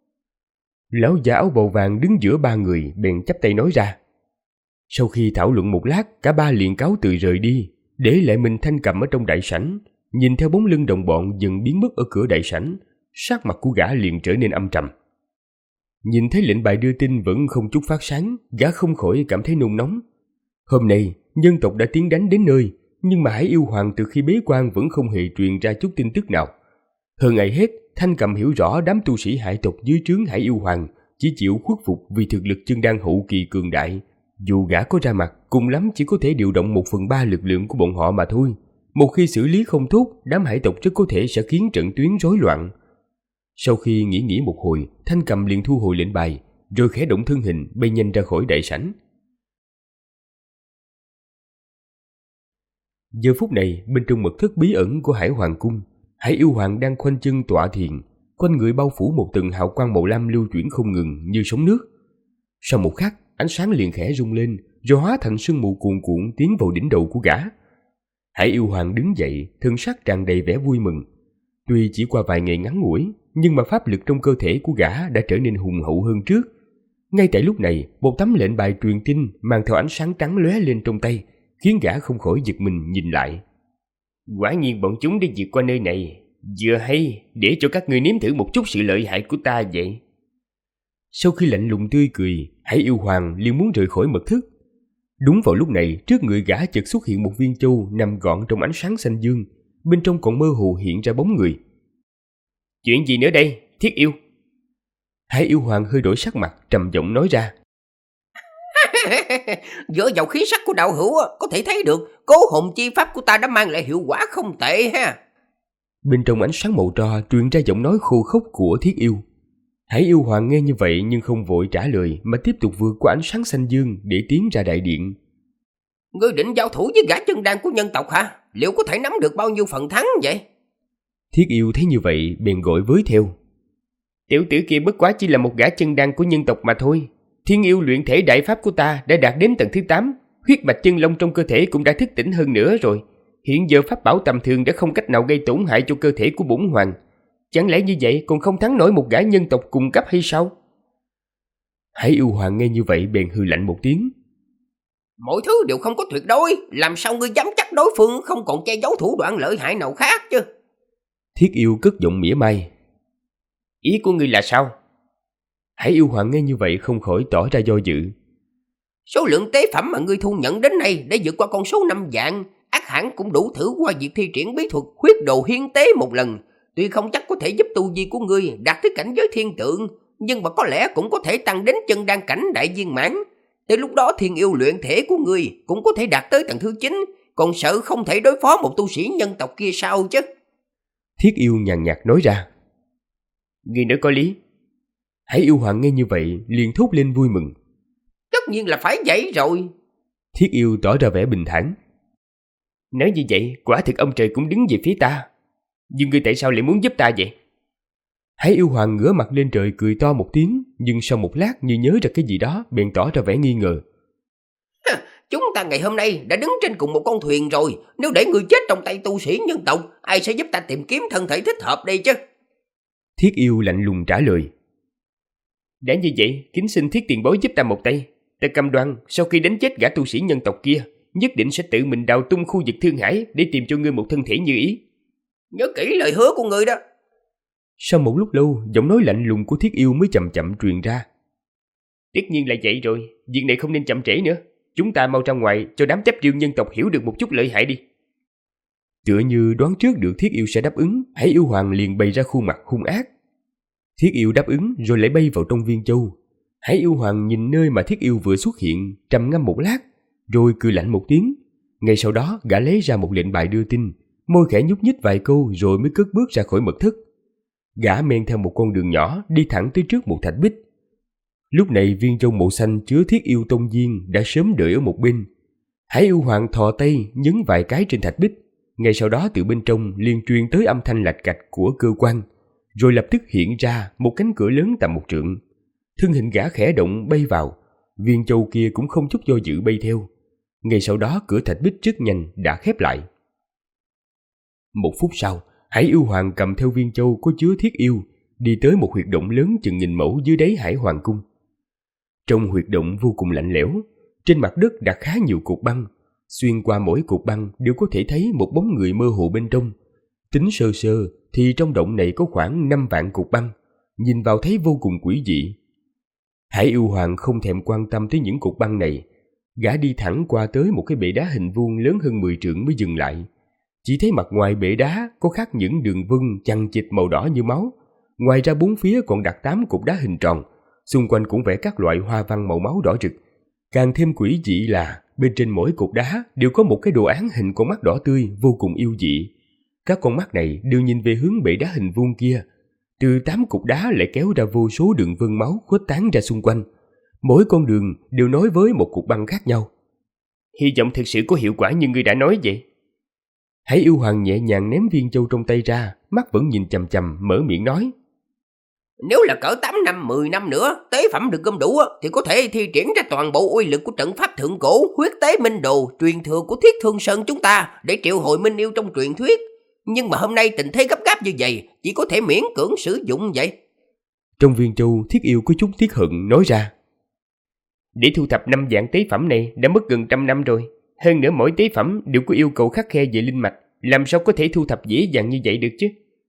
Lão già áo bầu vàng đứng giữa ba người bèn chắp tay nói ra. Sau khi thảo luận một lát, cả ba liền cáo từ rời đi, để lại mình Thanh Cầm ở trong đại sảnh. Nhìn theo bóng lưng đồng bọn dần biến mất ở cửa đại sảnh, sắc mặt của gã liền trở nên âm trầm. Nhìn thấy lệnh bài đưa tin vẫn không chút phát sáng, gã không khỏi cảm thấy nôn nóng. Hôm nay, nhân tộc đã tiến đánh đến nơi, nhưng mà Hải Yêu Hoàng từ khi bế quan vẫn không hề truyền ra chút tin tức nào. Hơn ai hết, Thanh Cầm hiểu rõ đám tu sĩ hải tộc dưới trướng Hải Yêu Hoàng chỉ chịu khuất phục vì thực lực chân đan hậu kỳ cường đại. Dù gã có ra mặt, cùng lắm chỉ có thể điều động 1/3 lực lượng của bọn họ mà thôi. Một khi xử lý không tốt, đám hải tộc rất có thể sẽ khiến trận tuyến rối loạn. Sau khi nghĩ một hồi, Thanh Cầm liền thu hồi lệnh bài, rồi khẽ động thân hình bay nhanh ra khỏi đại sảnh. Giờ phút này, bên trong mật thất bí ẩn của Hải Hoàng cung, Hải Yêu Hoàng đang khoanh chân tọa thiền, quanh người bao phủ một tầng hào quang màu lam lưu chuyển không ngừng như sóng nước. Sau một khắc, ánh sáng liền khẽ rung lên, rồi hóa thành sương mù cuồn cuộn tiến vào đỉnh đầu của gã. Hải Yêu Hoàng đứng dậy, thân sắc tràn đầy vẻ vui mừng. Tuy chỉ qua vài ngày ngắn ngủi, nhưng mà pháp lực trong cơ thể của gã đã trở nên hùng hậu hơn trước. Ngay tại lúc này, một tấm lệnh bài truyền tin mang theo ánh sáng trắng lóe lên trong tay, khiến gã không khỏi giật mình nhìn lại. Quả nhiên bọn chúng đi vượt qua nơi này, vừa hay để cho các ngươi nếm thử một chút sự lợi hại của ta vậy. Sau khi lạnh lùng tươi cười, Hải Yêu Hoàng liền muốn rời khỏi mật thất. Đúng vào lúc này, trước người gã chợt xuất hiện một viên châu nằm gọn trong ánh sáng xanh dương, bên trong còn mơ hồ hiện ra bóng người. Chuyện gì nữa đây, Thiết Yêu? Hải Yêu Hoàng hơi đổi sắc mặt, trầm giọng nói ra. Dựa vào khí sắc của đạo hữu có thể thấy được cố hồn chi pháp của ta đã mang lại hiệu quả không tệ ha. Bên trong ánh sáng màu tro truyền ra giọng nói khô khốc của Thiết Yêu. Hải Yêu Hoàng nghe như vậy nhưng không vội trả lời, mà tiếp tục vượt qua ánh sáng xanh dương để tiến ra đại điện. Ngươi định giao thủ với gã chân đan của nhân tộc hả? Liệu có thể nắm được bao nhiêu phần thắng vậy? Thiết Yêu thấy như vậy bèn gọi với theo. Tiểu tử kia bất quá chỉ là một gã chân đan của nhân tộc mà thôi. Thiên yêu luyện thể đại pháp của ta đã đạt đến tầng thứ 8, huyết mạch chân long trong cơ thể cũng đã thức tỉnh hơn nữa rồi. Hiện giờ pháp bảo tầm thường đã không cách nào gây tổn hại cho cơ thể của bổn hoàng. Chẳng lẽ như vậy còn không thắng nổi một gã nhân tộc cùng cấp hay sao? Hải Yêu Hoàng nghe như vậy bèn hừ lạnh một tiếng. Mọi thứ đều không có tuyệt đối, làm sao ngươi dám chắc đối phương không còn che giấu thủ đoạn lợi hại nào khác chứ? Thiết Yêu cất giọng mỉa mai. Ý của ngươi là sao? Hải Yêu Hoàng nghe như vậy không khỏi tỏ ra do dự. Số lượng tế phẩm mà ngươi thu nhận đến nay để vượt qua con số 5 vạn, ắt hẳn cũng đủ thử qua việc thi triển bí thuật huyết đồ hiến tế một lần. Tuy không chắc có thể giúp tu vi của ngươi đạt tới cảnh giới thiên tượng, nhưng mà có lẽ cũng có thể tăng đến chân đan cảnh đại viên mãn. Tới lúc đó thiên yêu luyện thể của ngươi cũng có thể đạt tới tầng thứ 9, còn sợ không thể đối phó một tu sĩ nhân tộc kia sao chứ? Thiết Yêu nhàn nhạt nói ra. Ngươi nói có lý. Hải Yêu Hoàng nghe như vậy liền thốt lên vui mừng. Tất nhiên là phải vậy rồi. Thiết Yêu tỏ ra vẻ bình thản. Nói như vậy, quả thực ông trời cũng đứng về phía ta. Nhưng ngươi tại sao lại muốn giúp ta vậy? Hải Yêu Hoàng ngửa mặt lên trời cười to một tiếng, nhưng sau một lát như nhớ ra cái gì đó bèn tỏ ra vẻ nghi ngờ. Chúng ta ngày hôm nay đã đứng trên cùng một con thuyền rồi, nếu để ngươi chết trong tay tu sĩ nhân tộc, ai sẽ giúp ta tìm kiếm thân thể thích hợp đây chứ? Thiết Yêu lạnh lùng trả lời. Đã như vậy, kính xin Thiết tiền bối giúp ta một tay. Ta cam đoan sau khi đánh chết gã tu sĩ nhân tộc kia, nhất định sẽ tự mình đào tung khu vực Thương Hải để tìm cho ngươi một thân thể như ý. Nhớ kỹ lời hứa của ngươi đó. Sau một lúc lâu, giọng nói lạnh lùng của Thiết Yêu mới chậm chậm truyền ra. Tất nhiên là vậy rồi, việc này không nên chậm trễ nữa. Chúng ta mau ra ngoài cho đám chấp riêu nhân tộc hiểu được một chút lợi hại đi. Tựa như đoán trước được Thiết Yêu sẽ đáp ứng, Hải Yêu Hoàng liền bày ra khuôn mặt hung ác. Thiết Yêu đáp ứng rồi lại bay vào trong viên châu. Hải Yêu Hoàng nhìn nơi mà Thiết Yêu vừa xuất hiện, trầm ngâm một lát, rồi cười lạnh một tiếng. Ngay sau đó gã lấy ra một lệnh bài đưa tin, môi khẽ nhúc nhích vài câu rồi mới cất bước ra khỏi mật thất. Gã men theo một con đường nhỏ đi thẳng tới trước một thạch bích. Lúc này viên châu màu xanh chứa Thiết Yêu tông viên đã sớm đợi ở một bên. Hải Yêu Hoàng thò tay nhấn vài cái trên thạch bích, ngay sau đó từ bên trong liền truyền tới âm thanh lạch cạch của cơ quan, rồi lập tức hiện ra một cánh cửa lớn tầm 1 trượng. Thân hình gã khẽ động bay vào, viên châu kia cũng không chút do dự bay theo. Ngay sau đó cửa thạch bích rất nhanh đã khép lại. 1 phút sau, Hải Yêu Hoàng cầm theo viên châu có chứa Thiết Yêu, đi tới một huyệt động lớn chừng 1000 mẫu dưới đáy Hải Hoàng cung. Trong huyệt động vô cùng lạnh lẽo, trên mặt đất đặt khá nhiều cột băng, xuyên qua mỗi cột băng đều có thể thấy một bóng người mơ hồ bên trong. Tính sơ sơ thì trong động này có khoảng 5 vạn cục băng, nhìn vào thấy vô cùng quỷ dị. Hải yêu hoàng không thèm quan tâm tới những cục băng này, gã đi thẳng qua tới một cái bệ đá hình vuông lớn hơn 10 trượng mới dừng lại. Chỉ thấy mặt ngoài bệ đá có khắc những đường vân chằng chịt màu đỏ như máu. Ngoài ra bốn phía còn đặt 8 cục đá hình tròn, xung quanh cũng vẽ các loại hoa văn màu máu đỏ rực. Càng thêm quỷ dị là bên trên mỗi cục đá đều có một cái đồ án hình con mắt đỏ tươi vô cùng yêu dị. Các con mắt này đều nhìn về hướng bệ đá hình vuông kia. Từ 8 cục đá lại kéo ra vô số đường vân máu khuếch tán ra xung quanh. Mỗi con đường đều nối với một cục băng khác nhau. Hy vọng thực sự có hiệu quả như ngươi đã nói vậy. Hải yêu hoàng nhẹ nhàng ném viên châu trong tay ra, mắt vẫn nhìn chằm chằm, mở miệng nói. Nếu là cỡ 8 năm, 10 năm nữa, tế phẩm được gom đủ thì có thể thi triển ra toàn bộ uy lực của trận pháp thượng cổ, huyết tế minh đồ, truyền thừa của Thiết Thương Sơn chúng ta để triệu hồi minh yêu trong truyền thuyết. Nhưng mà hôm nay tình thế gấp gáp như vậy, chỉ có thể miễn cưỡng sử dụng vậy. Trong viên châu, Thiết Yêu có chút tiếc hận nói ra. Để thu thập 5 dạng tế phẩm này đã mất gần 100 năm rồi. Hơn nữa mỗi tế phẩm đều có yêu cầu khắt khe về linh mạch, làm sao có thể thu thập dễ dàng như vậy được chứ?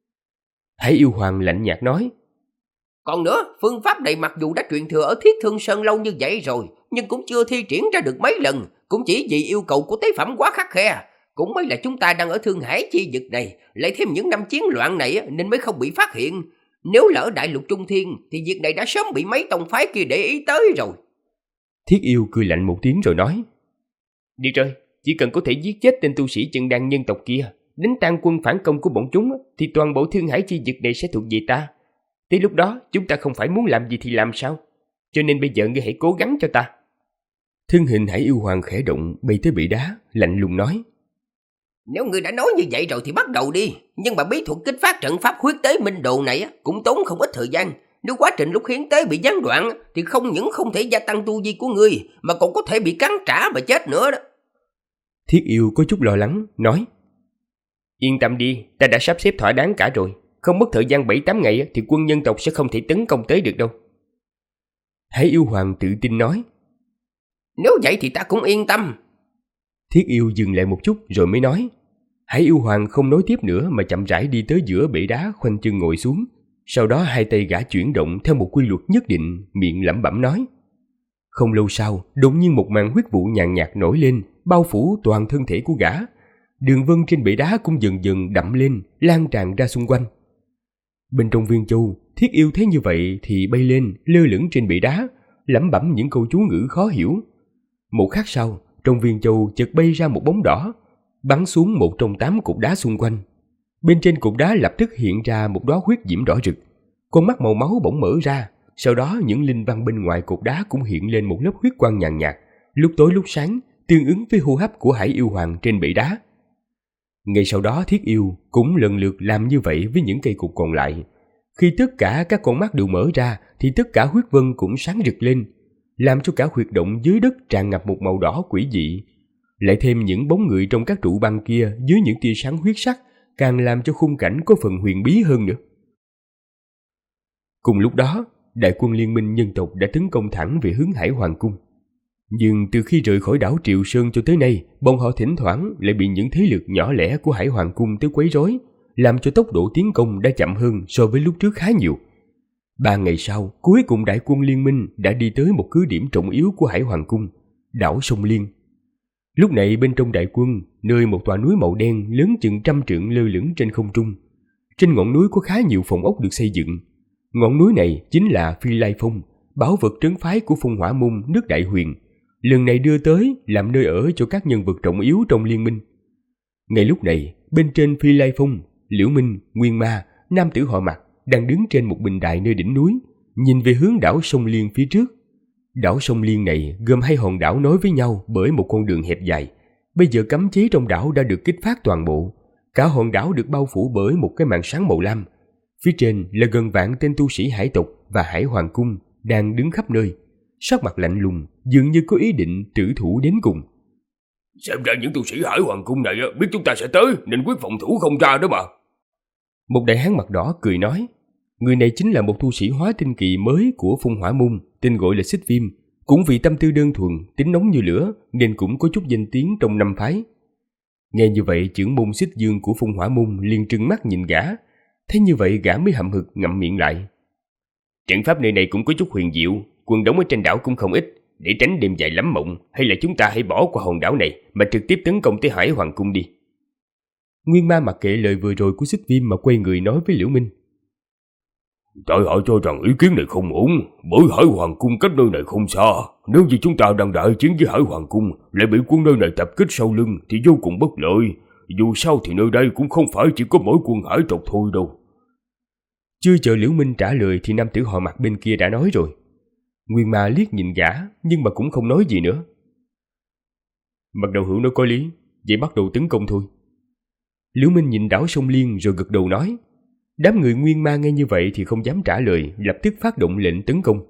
Hải yêu hoàng lạnh nhạt nói. Còn nữa, phương pháp này mặc dù đã truyền thừa ở Thiết Thương Sơn lâu như vậy rồi, nhưng cũng chưa thi triển ra được mấy lần, cũng chỉ vì yêu cầu của tế phẩm quá khắt khe. Cũng mới là chúng ta đang ở Thương Hải chi vực này, lại thêm những năm chiến loạn này nên mới không bị phát hiện. Nếu là ở Đại Lục Trung Thiên thì việc này đã sớm bị mấy tông phái kia để ý tới rồi. Thiết Yêu cười lạnh một tiếng rồi nói. Được rồi, chỉ cần có thể giết chết tên tu sĩ chân đan nhân tộc kia, đánh tan quân phản công của bọn chúng, thì toàn bộ Thương Hải chi vực này sẽ thuộc về ta. Tới lúc đó chúng ta không phải muốn làm gì thì làm sao. Cho nên bây giờ ngươi hãy cố gắng cho ta. Thân hình Hải yêu hoàng khẽ động, bay tới bệ đá, lạnh lùng nói. Nếu ngươi đã nói như vậy rồi thì bắt đầu đi. Nhưng mà bí thuật kích phát trận pháp huyết tế minh đồ này cũng tốn không ít thời gian. Nếu quá trình lúc hiến tế bị gián đoạn thì không những không thể gia tăng tu vi của ngươi, mà còn có thể bị cắn trả mà chết nữa đó. Thiết Yêu có chút lo lắng, nói. Yên tâm đi, ta đã sắp xếp thỏa đáng cả rồi. Không mất thời gian 7-8 ngày thì quân nhân tộc sẽ không thể tấn công tới được đâu. Hải yêu hoàng tự tin nói. Nếu vậy thì ta cũng yên tâm. Thiết Yêu dừng lại một chút rồi mới nói. Hải yêu hoàng không nói tiếp nữa mà chậm rãi đi tới giữa bệ đá, khoanh chân ngồi xuống. Sau đó hai tay gã chuyển động theo một quy luật nhất định, miệng lẩm bẩm nói. Không lâu sau, đột nhiên một màn huyết vụ nhàn nhạt nổi lên, bao phủ toàn thân thể của gã. Đường vân trên bệ đá cũng dần dần đậm lên, lan tràn ra xung quanh. Bên trong viên châu, Thiết Yêu thấy như vậy thì bay lên, lơ lửng trên bệ đá, lẩm bẩm những câu chú ngữ khó hiểu. Một khắc sau, trong viên châu chợt bay ra một bóng đỏ, bắn xuống một trong 8 cục đá xung quanh. Bên trên cục đá lập tức hiện ra một đóa huyết diễm đỏ rực, con mắt màu máu bỗng mở ra. Sau đó những linh văn bên ngoài cục đá cũng hiện lên một lớp huyết quang nhàn nhạt, lúc tối lúc sáng, tương ứng với hô hấp của Hải yêu hoàng trên bệ đá. Ngay sau đó Thiết Yêu cũng lần lượt làm như vậy với những cây cục còn lại. Khi tất cả các con mắt đều mở ra thì tất cả huyết vân cũng sáng rực lên, làm cho cả huyệt động dưới đất tràn ngập một màu đỏ quỷ dị. Lại thêm những bóng người trong các trụ băng kia dưới những tia sáng huyết sắc, càng làm cho khung cảnh có phần huyền bí hơn nữa. Cùng lúc đó, đại quân liên minh nhân tộc đã tấn công thẳng về hướng Hải Hoàng cung. Nhưng từ khi rời khỏi đảo Triệu Sơn cho tới nay, bọn họ thỉnh thoảng lại bị những thế lực nhỏ lẻ của Hải Hoàng cung tới quấy rối, làm cho tốc độ tiến công đã chậm hơn so với lúc trước khá nhiều. 3 ngày sau, cuối cùng đại quân liên minh đã đi tới một cứ điểm trọng yếu của Hải Hoàng cung, đảo Sông Liên. Lúc này bên trong đại quân, nơi một tòa núi màu đen lớn chừng 100 trượng lơ lửng trên không trung. Trên ngọn núi có khá nhiều phòng ốc được xây dựng. Ngọn núi này chính là Phi Lai Phong, bảo vật trấn phái của Phong Hỏa môn nước Đại Huyền, lần này đưa tới làm nơi ở cho các nhân vật trọng yếu trong liên minh. Ngay lúc này, bên trên Phi Lai Phong, Liễu Minh, Nguyên Ma, nam tử họ Mạc đang đứng trên một bình đài nơi đỉnh núi, nhìn về hướng đảo Sông Liên phía trước. Đảo Sông Liên này gồm 2 hòn đảo nối với nhau bởi một con đường hẹp dài. Bây giờ cấm chế trong đảo đã được kích phát toàn bộ. Cả hòn đảo được bao phủ bởi một cái màn sáng màu lam. Phía trên là gần vạn tên tu sĩ hải tộc và Hải Hoàng cung đang đứng khắp nơi, sắc mặt lạnh lùng, dường như có ý định trữ thủ đến cùng. Xem ra những tu sĩ Hải Hoàng cung này biết chúng ta sẽ tới nên quyết phòng thủ không ra đó mà. Một đại hán mặt đỏ cười nói. Người này chính là một tu sĩ hóa tinh kỳ mới của Phong Hỏa môn, tên gọi là Xích Viêm. Cũng vì tâm tư đơn thuần, tính nóng như lửa nên cũng có chút danh tiếng trong 5 phái. Nghe như vậy, trưởng môn Xích Dương của Phong Hỏa môn liền trừng mắt nhìn gã. Thế như vậy gã mới hậm hực ngậm miệng lại. Trận pháp nơi này cũng có chút huyền diệu, quân đóng ở trên đảo cũng không ít. Để tránh đêm dài lắm mộng, hay là chúng ta hãy bỏ qua hòn đảo này mà trực tiếp tấn công tới Hải Hoàng Cung đi. Nguyên Ma mặc kệ lời vừa rồi của Xích Viêm mà quay người nói với Liễu Minh. Tại hạ cho rằng ý kiến này không ổn, bởi Hải Hoàng Cung cách nơi này không xa. Nếu như chúng ta đang đại chiến với Hải Hoàng Cung, lại bị quân nơi này tập kích sau lưng thì vô cùng bất lợi. Dù sao thì nơi đây cũng không phải chỉ có mỗi quân hải tộc thôi đâu. Chưa chờ Liễu Minh trả lời thì nam tử họ Mặt bên kia đã nói rồi. Nguyên Ma liếc nhìn gã nhưng mà cũng không nói gì nữa. Mặt đầu hữu nói có lý, vậy bắt đầu tấn công thôi. Liễu Minh nhìn đảo Sông Liên rồi gật đầu nói. Đám người Nguyên Ma nghe như vậy thì không dám trả lời, lập tức phát động lệnh tấn công.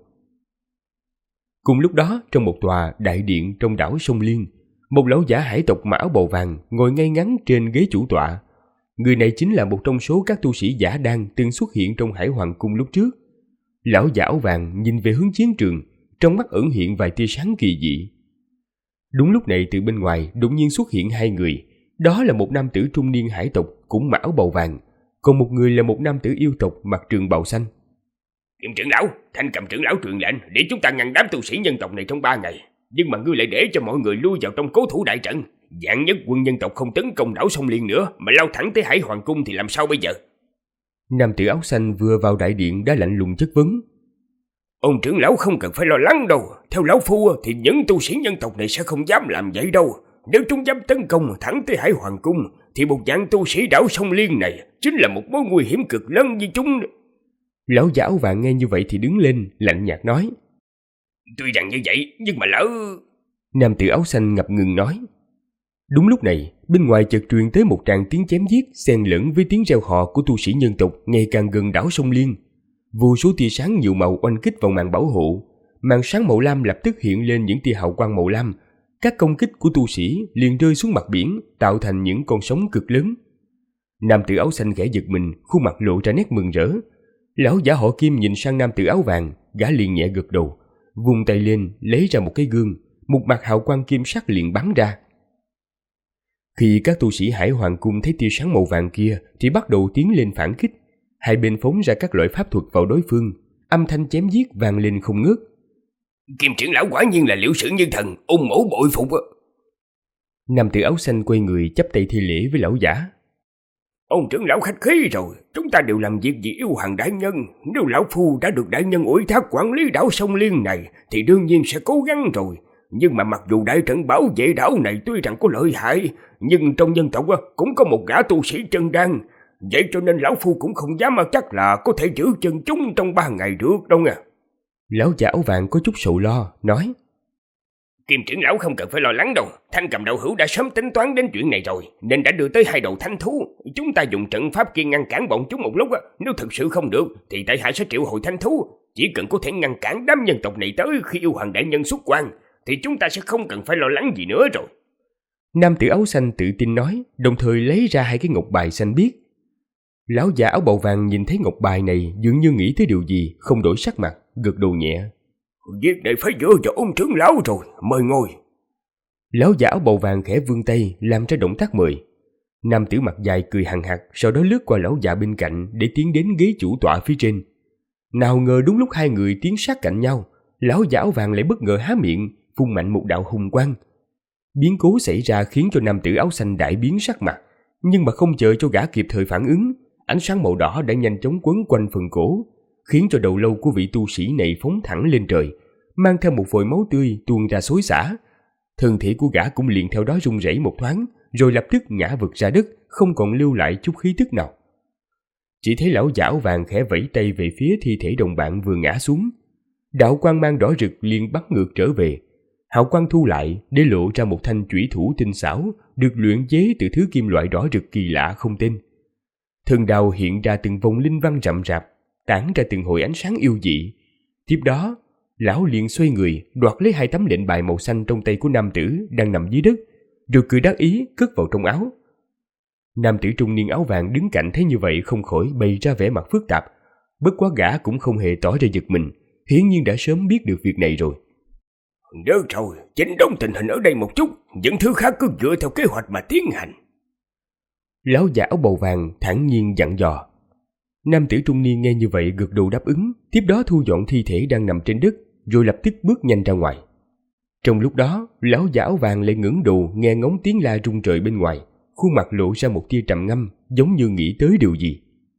Cùng lúc đó, trong một tòa đại điện trong đảo Sông Liên, một lão giả hải tộc mặc áo bào vàng ngồi ngay ngắn trên ghế chủ tọa. Người này chính là một trong số các tu sĩ giả đan từng xuất hiện trong Hải Hoàng Cung lúc trước. Lão giả áo vàng nhìn về hướng chiến trường, trong mắt ẩn hiện vài tia sáng kỳ dị. Đúng lúc này từ bên ngoài đột nhiên xuất hiện hai người. Đó là một nam tử trung niên hải tộc cũng mặc áo bào vàng, còn một người là một nam tử yêu tộc mặc trường bào xanh. Kim trưởng lão, Thanh Cầm trưởng lão truyền lệnh để chúng ta ngăn đám tu sĩ nhân tộc này trong 3 ngày. Nhưng mà ngươi lại để cho mọi người lui vào trong cố thủ đại trận. Vạn nhất quân nhân tộc không tấn công đảo Sông Liên nữa mà lao thẳng tới Hải Hoàng Cung thì làm sao bây giờ? Nam tử áo xanh vừa vào đại điện đã lạnh lùng chất vấn. Ông trưởng lão không cần phải lo lắng đâu. Theo lão phu thì những tu sĩ nhân tộc này sẽ không dám làm vậy đâu. Nếu chúng dám tấn công thẳng tới Hải Hoàng Cung thì một dạng tu sĩ đảo Sông Liên này chính là một mối nguy hiểm cực lớn với chúng. Lão giả áo vàng nghe như vậy thì đứng lên lạnh nhạt nói. Tuy rằng như vậy nhưng mà lỡ... Nam tử áo xanh ngập ngừng nói. Đúng lúc này bên ngoài chợt truyền tới một tràng tiếng chém giết xen lẫn với tiếng reo hò của tu sĩ nhân tộc ngày càng gần đảo Sông Liên. Vô số tia sáng nhiều màu oanh kích vào màn bảo hộ. Màn sáng màu lam lập tức hiện lên những tia hào quang màu lam. Các công kích của tu sĩ liền rơi xuống mặt biển, tạo thành những con sóng cực lớn. Nam tử áo xanh khẽ giật mình, khuôn mặt lộ ra nét mừng rỡ. Lão giả họ Kim nhìn sang nam tử áo vàng, gã liền nhẹ gật đầu, vung tay lên lấy ra một cái gương, một mặt hào quang kim sắc liền bắn ra. Khi các tu sĩ Hải Hoàng Cung thấy tia sáng màu vàng kia thì bắt đầu tiến lên phản kích. Hai bên phóng ra các loại pháp thuật vào đối phương, âm thanh chém giết vang lên không ngớt. Kim trưởng lão quả nhiên là liễu sử như thần, ung mẫu bội phục. Nam tử áo xanh quay người chắp tay thi lễ với lão giả. Ông trưởng lão khách khí rồi, chúng ta đều làm việc vì yêu hoàng đại nhân. Nếu lão phu đã được đại nhân ủy thác quản lý đảo Sông Liên này thì đương nhiên sẽ cố gắng rồi. Nhưng mà mặc dù đại trận bảo vệ đảo này tuy rằng có lợi hại, nhưng trong nhân tộc cũng có một gã tu sĩ chân đan. Vậy cho nên lão phu cũng không dám chắc là có thể giữ chân chúng trong 3 ngày được đâu nha. Lão giả áo vàng có chút sầu lo, nói. Kim trưởng lão không cần phải lo lắng đâu. Thanh Cầm đạo hữu đã sớm tính toán đến chuyện này rồi, nên đã đưa tới 2 đầu thanh thú. Chúng ta dùng trận pháp kia ngăn cản bọn chúng một lúc. Nếu thực sự không được thì tại hạ sẽ triệu hồi thanh thú. Chỉ cần có thể ngăn cản đám nhân tộc này tới khi yêu hoàng đại nhân xuất quan thì chúng ta sẽ không cần phải lo lắng gì nữa rồi. Nam tử áo xanh tự tin nói, đồng thời lấy ra 2 cái ngọc bài xanh biếc. Lão già áo bào vàng nhìn thấy ngọc bài này dường như nghĩ tới điều gì, không đổi sắc mặt, gật đầu nhẹ. Việc này phải dựa vào ông trưởng lão rồi, mời ngồi. Lão già áo bào vàng khẽ vươn tay làm ra động tác mời. Nam tử mặt dài cười hằng hặc, sau đó lướt qua lão già bên cạnh để tiến đến ghế chủ tọa phía trên. Nào ngờ đúng lúc 2 người tiến sát cạnh nhau, lão già áo vàng lại bất ngờ há miệng, phun mạnh một đạo hùng quang. Biến cố xảy ra khiến cho nam tử áo xanh đại biến sắc mặt, nhưng mà không chờ cho gã kịp thời phản ứng, ánh sáng màu đỏ đã nhanh chóng quấn quanh phần cổ, khiến cho đầu lâu của vị tu sĩ này phóng thẳng lên trời, mang theo một vòi máu tươi tuôn ra xối xả. Thân thể của gã cũng liền theo đó rung rẩy một thoáng, rồi lập tức ngã vật ra đất, không còn lưu lại chút khí tức nào. Chỉ thấy lão giả áo vàng khẽ vẫy tay về phía thi thể đồng bạn vừa ngã xuống. Đạo quang mang đỏ rực liền bắn ngược trở về. Hào quang thu lại để lộ ra một thanh chủy thủ tinh xảo, được luyện chế từ thứ kim loại đỏ rực kỳ lạ không tên. Thân đao hiện ra từng vòng linh văn rậm rạp, tản ra từng hồi ánh sáng yêu dị. Tiếp đó, lão liền xoay người, đoạt lấy 2 tấm lệnh bài màu xanh trong tay của nam tử đang nằm dưới đất, rồi cười đắc ý cất vào trong áo. Nam tử trung niên áo vàng đứng cạnh thấy như vậy không khỏi bày ra vẻ mặt phức tạp, bất quá gã cũng không hề tỏ ra giật mình, hiển nhiên đã sớm biết được việc này rồi. Được rồi, chỉnh đốn tình hình ở đây một chút, những thứ khác cứ dựa theo kế hoạch mà tiến hành. Lão giả áo bào vàng thản nhiên dặn dò. Nam tử trung niên nghe như vậy gật đầu đáp ứng, tiếp đó thu dọn thi thể đang nằm trên đất, rồi lập tức bước nhanh ra ngoài. Trong lúc đó, lão giả áo vàng lại ngẩng đầu nghe ngóng tiếng la rung trời bên ngoài, khuôn mặt lộ ra một tia trầm ngâm, giống như nghĩ tới điều gì.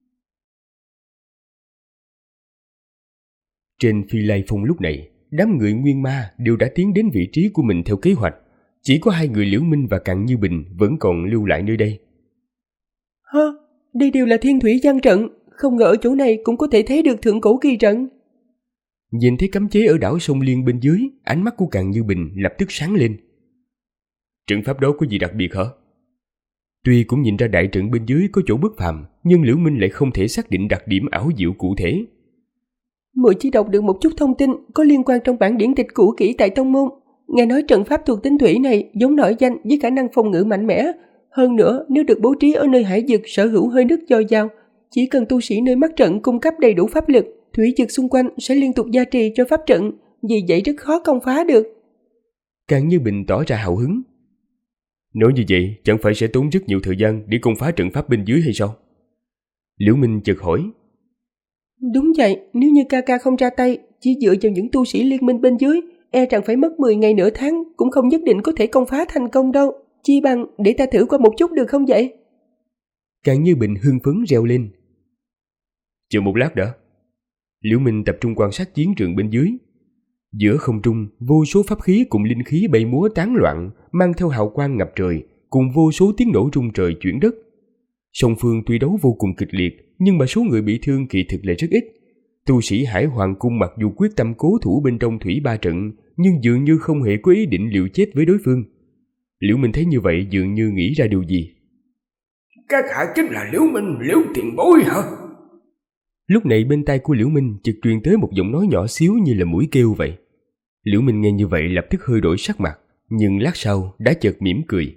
Trên Phi Lai Phong lúc này, đám người Nguyên Ma đều đã tiến đến vị trí của mình theo kế hoạch. Chỉ có hai người Liễu Minh và Càn Như Bình vẫn còn lưu lại nơi đây. Đây đều là thiên thủy giang trận, không ngờ ở chỗ này cũng có thể thấy được thượng cổ kỳ trận. Nhìn thấy cấm chế ở đảo sông Liên bên dưới, ánh mắt của Càn Như Bình lập tức sáng lên. Trận pháp đó có gì đặc biệt hả? Tuy cũng nhìn ra đại trận bên dưới có chỗ bất phàm, nhưng Liễu Minh lại không thể xác định đặc điểm ảo diệu cụ thể. Muội chỉ đọc được một chút thông tin có liên quan trong bản điển tịch cũ kỹ tại tông môn. Nghe nói trận pháp thuộc tính thủy này giống nổi danh với khả năng phòng ngự mạnh mẽ. Hơn nữa, nếu được bố trí ở nơi hải vực sở hữu hơi nước dồi dào, chỉ cần tu sĩ nơi mắt trận cung cấp đầy đủ pháp lực, thủy vực xung quanh sẽ liên tục gia trì cho pháp trận, vì vậy rất khó công phá được. Càn Như Bình tỏ ra hào hứng. Nói như vậy, chẳng phải sẽ tốn rất nhiều thời gian để công phá trận pháp bên dưới hay sao? Liễu Minh chợt hỏi. Đúng vậy, nếu như ca ca không ra tay, chỉ dựa vào những tu sĩ liên minh bên dưới, e rằng phải mất 10 ngày nửa tháng cũng không nhất định có thể công phá thành công đâu. Chi bằng để ta thử qua một chút được không vậy? Càn Như Bình hưng phấn reo lên. Chờ một lát đã. Liễu Minh tập trung quan sát chiến trường bên dưới. Giữa không trung, vô số pháp khí cùng linh khí bay múa tán loạn, mang theo hào quang ngập trời, cùng vô số tiếng nổ rung trời chuyển đất. Song phương tuy đấu vô cùng kịch liệt, nhưng mà số người bị thương kỳ thực lại rất ít. Tu sĩ Hải Hoàng Cung mặc dù quyết tâm cố thủ bên trong thủy ba trận, nhưng dường như không hề có ý định liều chết với đối phương. Liễu Minh thấy như vậy dường như nghĩ ra điều gì. Các hạ chính là Liễu Minh, Liễu tiền bối hả? Lúc này bên tai của Liễu Minh chợt truyền tới một giọng nói nhỏ xíu như là mũi kêu vậy. Liễu Minh nghe như vậy lập tức hơi đổi sắc mặt, nhưng lát sau đã chợt mỉm cười.